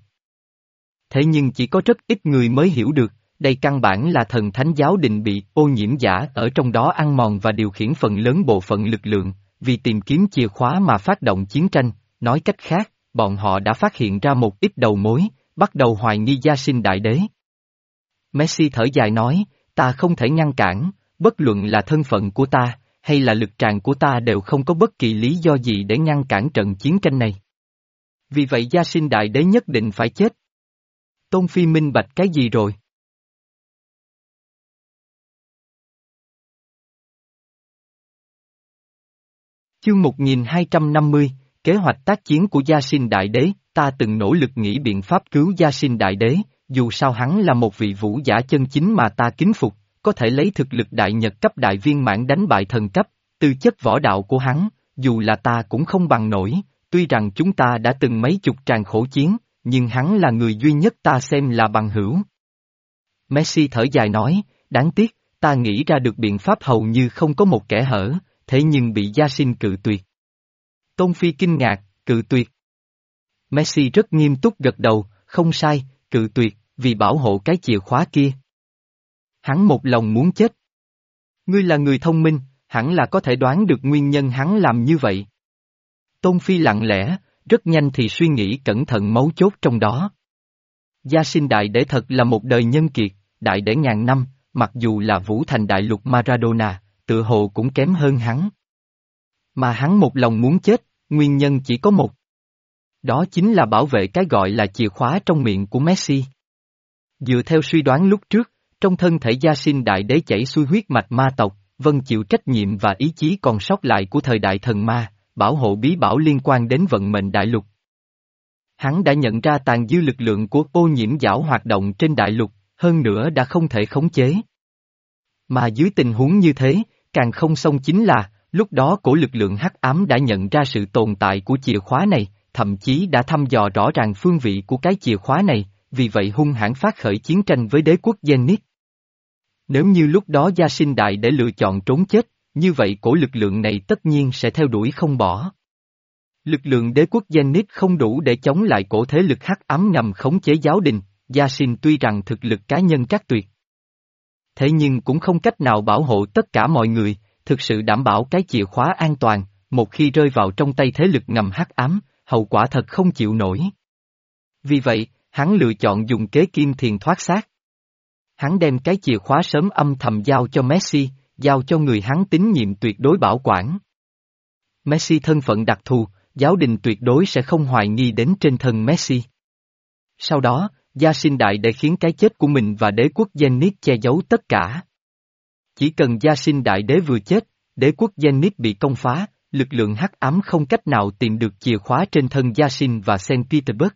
Thế nhưng chỉ có rất ít người mới hiểu được, đây căn bản là thần thánh giáo đình bị ô nhiễm giả ở trong đó ăn mòn và điều khiển phần lớn bộ phận lực lượng, vì tìm kiếm chìa khóa mà phát động chiến tranh, nói cách khác, bọn họ đã phát hiện ra một ít đầu mối, bắt đầu hoài nghi Gia Sinh Đại Đế. Messi thở dài nói, ta không thể ngăn cản, bất luận là thân phận của ta, hay là lực tràng của ta đều không có bất kỳ lý do gì để ngăn cản trận chiến tranh này. Vì vậy Gia Sinh Đại Đế nhất định phải chết. Tôn Phi minh bạch cái gì rồi? Chương một nghìn hai trăm năm mươi, kế hoạch tác chiến của Gia Sinh Đại Đế, ta từng nỗ lực nghĩ biện pháp cứu Gia Sinh Đại Đế, dù sao hắn là một vị vũ giả chân chính mà ta kính phục, có thể lấy thực lực đại nhật cấp đại viên mãn đánh bại thần cấp, tư chất võ đạo của hắn, dù là ta cũng không bằng nổi, tuy rằng chúng ta đã từng mấy chục tràng khổ chiến, nhưng hắn là người duy nhất ta xem là bằng hữu. Messi thở dài nói, đáng tiếc, ta nghĩ ra được biện pháp hầu như không có một kẽ hở, thế nhưng bị Gia Sinh cự tuyệt. Tôn Phi kinh ngạc, cự tuyệt. Messi rất nghiêm túc gật đầu, không sai, cự tuyệt, vì bảo hộ cái chìa khóa kia. Hắn một lòng muốn chết. Ngươi là người thông minh, hẳn là có thể đoán được nguyên nhân hắn làm như vậy. Tôn Phi lặng lẽ, rất nhanh thì suy nghĩ cẩn thận mấu chốt trong đó. Gia Sinh Đại Đế thật là một đời nhân kiệt, đại đế ngàn năm, mặc dù là Vũ Thành Đại Lục Maradona, tự hồ cũng kém hơn hắn. Mà hắn một lòng muốn chết, nguyên nhân chỉ có một. Đó chính là bảo vệ cái gọi là chìa khóa trong miệng của Messi. Dựa theo suy đoán lúc trước, trong thân thể Gia Sinh Đại Đế chảy xuôi huyết mạch ma tộc, vâng chịu trách nhiệm và ý chí còn sót lại của thời đại thần ma, bảo hộ bí bảo liên quan đến vận mệnh đại lục. Hắn đã nhận ra tàn dư lực lượng của ô nhiễm giảo hoạt động trên đại lục, hơn nữa đã không thể khống chế. Mà dưới tình huống như thế, càng không xong chính là, lúc đó cổ lực lượng hắc ám đã nhận ra sự tồn tại của chìa khóa này, thậm chí đã thăm dò rõ ràng phương vị của cái chìa khóa này, vì vậy hung hãn phát khởi chiến tranh với đế quốc Zenith. Nếu như lúc đó Gia Sinh Đại để lựa chọn trốn chết, như vậy cổ lực lượng này tất nhiên sẽ theo đuổi không bỏ. Lực lượng đế quốc Zenith không đủ để chống lại cổ thế lực hắc ám ngầm khống chế giáo đình, Gia Sinh tuy rằng thực lực cá nhân trác tuyệt. Thế nhưng cũng không cách nào bảo hộ tất cả mọi người, thực sự đảm bảo cái chìa khóa an toàn, một khi rơi vào trong tay thế lực ngầm hắc ám, hậu quả thật không chịu nổi. Vì vậy, hắn lựa chọn dùng kế kim thiền thoát xác. Hắn đem cái chìa khóa sớm âm thầm giao cho Messi, giao cho người hắn tín nhiệm tuyệt đối bảo quản. Messi thân phận đặc thù, giáo đình tuyệt đối sẽ không hoài nghi đến trên thân Messi. Sau đó, Gia Sinh Đại để khiến cái chết của mình và đế quốc Zenith che giấu tất cả. Chỉ cần Gia Sinh Đại Đế vừa chết, đế quốc Zenith bị công phá, lực lượng hắc ám không cách nào tìm được chìa khóa trên thân Gia Sinh và Saint Petersburg.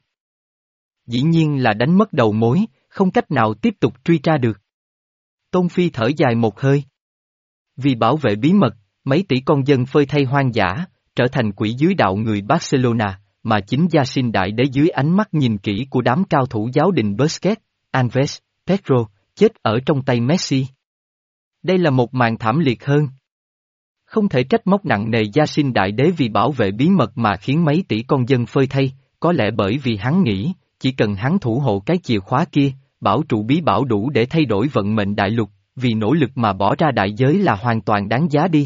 Dĩ nhiên là đánh mất đầu mối, không cách nào tiếp tục truy tra được. Tôn Phi thở dài một hơi. Vì bảo vệ bí mật, mấy tỷ con dân phơi thay hoang dã, trở thành quỷ dưới đạo người Barcelona, mà chính Gia Sinh Đại Đế dưới ánh mắt nhìn kỹ của đám cao thủ giáo đình Busquets, Alves, Pedro, chết ở trong tay Messi. Đây là một màn thảm liệt hơn. Không thể trách móc nặng nề Gia Sinh Đại Đế vì bảo vệ bí mật mà khiến mấy tỷ con dân phơi thay, có lẽ bởi vì hắn nghĩ, chỉ cần hắn thủ hộ cái chìa khóa kia, bảo trụ bí bảo đủ để thay đổi vận mệnh đại lục, vì nỗ lực mà bỏ ra đại giới là hoàn toàn đáng giá đi.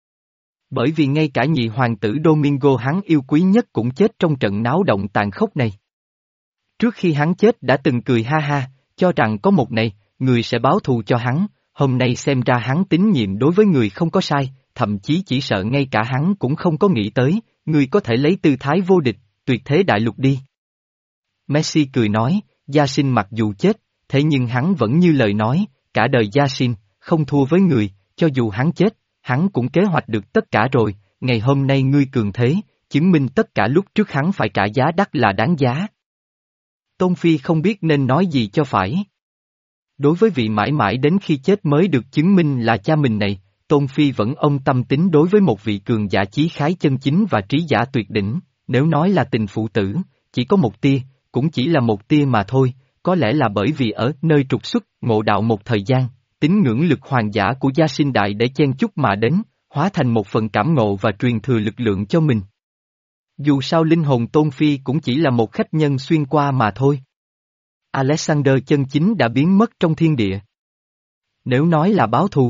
Bởi vì ngay cả nhị hoàng tử Domingo hắn yêu quý nhất cũng chết trong trận náo động tàn khốc này. Trước khi hắn chết đã từng cười ha ha, cho rằng có một ngày, người sẽ báo thù cho hắn, hôm nay xem ra hắn tín nhiệm đối với người không có sai, thậm chí chỉ sợ ngay cả hắn cũng không có nghĩ tới, người có thể lấy tư thái vô địch, tuyệt thế đại lục đi. Messi cười nói, Gia Sinh mặc dù chết, thế nhưng hắn vẫn như lời nói, cả đời Gia Sinh, không thua với người, cho dù hắn chết, hắn cũng kế hoạch được tất cả rồi, ngày hôm nay ngươi cường thế, chứng minh tất cả lúc trước hắn phải trả giá đắt là đáng giá. Tôn Phi không biết nên nói gì cho phải. Đối với vị mãi mãi đến khi chết mới được chứng minh là cha mình này, Tôn Phi vẫn ôm tâm tính đối với một vị cường giả chí khái chân chính và trí giả tuyệt đỉnh, nếu nói là tình phụ tử, chỉ có một tia, cũng chỉ là một tia mà thôi, có lẽ là bởi vì ở nơi trục xuất, ngộ đạo một thời gian, tín ngưỡng lực hoàng giả của Gia Sinh Đại để chen chúc mà đến, hóa thành một phần cảm ngộ và truyền thừa lực lượng cho mình. Dù sao linh hồn Tôn Phi cũng chỉ là một khách nhân xuyên qua mà thôi. Alexander chân chính đã biến mất trong thiên địa. Nếu nói là báo thù,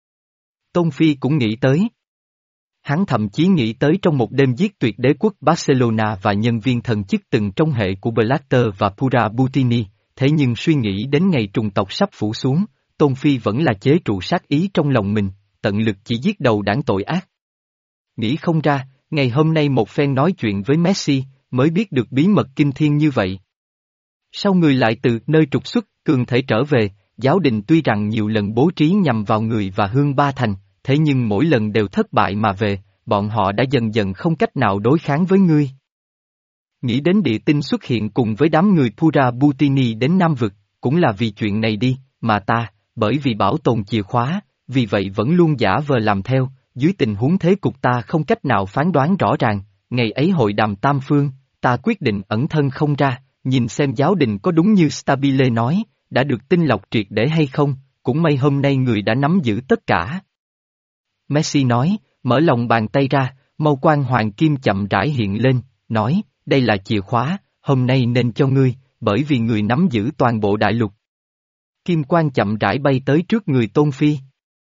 Tôn Phi cũng nghĩ tới. Hắn thậm chí nghĩ tới trong một đêm giết tuyệt đế quốc Barcelona và nhân viên thần chức từng trong hệ của Blatter và Pura Butini, thế nhưng suy nghĩ đến ngày trùng tộc sắp phủ xuống, Tôn Phi vẫn là chế trụ sát ý trong lòng mình, tận lực chỉ giết đầu đảng tội ác. Nghĩ không ra, ngày hôm nay một phen nói chuyện với Messi, mới biết được bí mật kinh thiên như vậy. Sau người lại từ nơi trục xuất, cường thể trở về, giáo đình tuy rằng nhiều lần bố trí nhằm vào người và Hương Ba Thành, thế nhưng mỗi lần đều thất bại mà về, bọn họ đã dần dần không cách nào đối kháng với ngươi. Nghĩ đến địa tinh xuất hiện cùng với đám người Pura Butini đến Nam Vực, cũng là vì chuyện này đi, mà ta, bởi vì bảo tồn chìa khóa, vì vậy vẫn luôn giả vờ làm theo, dưới tình huống thế cục ta không cách nào phán đoán rõ ràng, ngày ấy hội đàm tam phương, ta quyết định ẩn thân không ra, nhìn xem giáo đình có đúng như Stabile nói, đã được tinh lọc triệt để hay không, cũng may hôm nay người đã nắm giữ tất cả. Messi nói, mở lòng bàn tay ra, mâu quang hoàng kim chậm rãi hiện lên, nói, đây là chìa khóa, hôm nay nên cho ngươi, bởi vì người nắm giữ toàn bộ đại lục. Kim quang chậm rãi bay tới trước người Tôn Phi,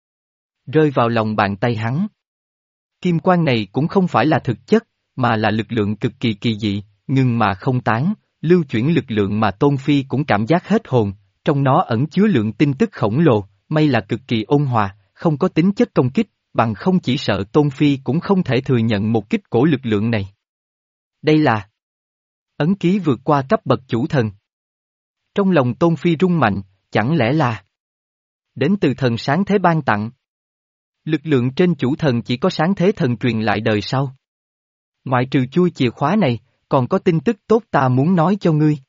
rơi vào lòng bàn tay hắn. Kim quang này cũng không phải là thực chất, mà là lực lượng cực kỳ kỳ dị, ngưng mà không tán, lưu chuyển lực lượng mà Tôn Phi cũng cảm giác hết hồn, trong nó ẩn chứa lượng tin tức khổng lồ, may là cực kỳ ôn hòa, không có tính chất công kích, bằng không chỉ sợ Tôn Phi cũng không thể thừa nhận một kích của lực lượng này. Đây là ấn ký vượt qua cấp bậc chủ thần. Trong lòng Tôn Phi rung mạnh, chẳng lẽ là đến từ thần sáng thế ban tặng. Lực lượng trên chủ thần chỉ có sáng thế thần truyền lại đời sau. Ngoại trừ chui chìa khóa này, còn có tin tức tốt ta muốn nói cho ngươi.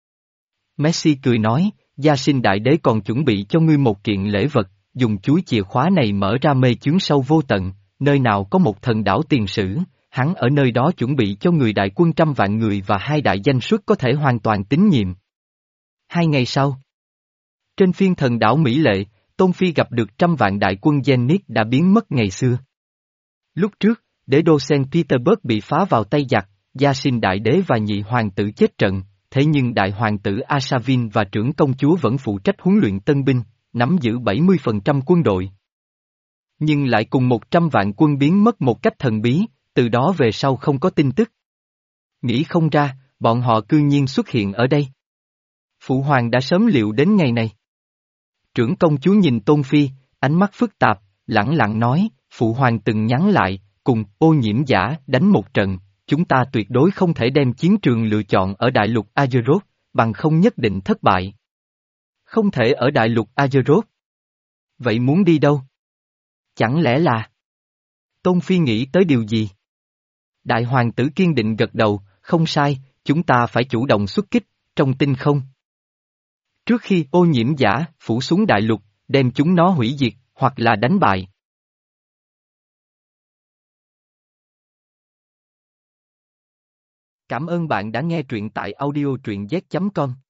Messi cười nói, Gia Sinh Đại Đế còn chuẩn bị cho ngươi một kiện lễ vật, dùng chuối chìa khóa này mở ra mê chướng sâu vô tận, nơi nào có một thần đảo tiền sử, hắn ở nơi đó chuẩn bị cho người đại quân trăm vạn người và hai đại danh xuất có thể hoàn toàn tín nhiệm. Hai ngày sau, trên phiên thần đảo Mỹ Lệ, Tôn Phi gặp được trăm vạn đại quân Zenith đã biến mất ngày xưa. Lúc trước, đế đô Saint Petersburg bị phá vào tay giặc, Gia Sinh Đại Đế và nhị hoàng tử chết trận, thế nhưng đại hoàng tử Asavin và trưởng công chúa vẫn phụ trách huấn luyện tân binh, nắm giữ bảy mươi phần trăm quân đội. Nhưng lại cùng một trăm vạn quân biến mất một cách thần bí, từ đó về sau không có tin tức. Nghĩ không ra, bọn họ cư nhiên xuất hiện ở đây. Phụ hoàng đã sớm liệu đến ngày này. Trưởng công chúa nhìn Tôn Phi, ánh mắt phức tạp, lẳng lặng nói, phụ hoàng từng nhắn lại, cùng ô nhiễm giả đánh một trận, chúng ta tuyệt đối không thể đem chiến trường lựa chọn ở đại lục Azeroth, bằng không nhất định thất bại. Không thể ở đại lục Azeroth. Vậy muốn đi đâu? Chẳng lẽ là... Tôn Phi nghĩ tới điều gì? Đại hoàng tử kiên định gật đầu, không sai, chúng ta phải chủ động xuất kích, trong tinh không. Trước khi ô nhiễm giả phủ xuống đại lục, đem chúng nó hủy diệt, hoặc là đánh bại. Cảm ơn bạn đã nghe truyện tại audio truyện z chấm com.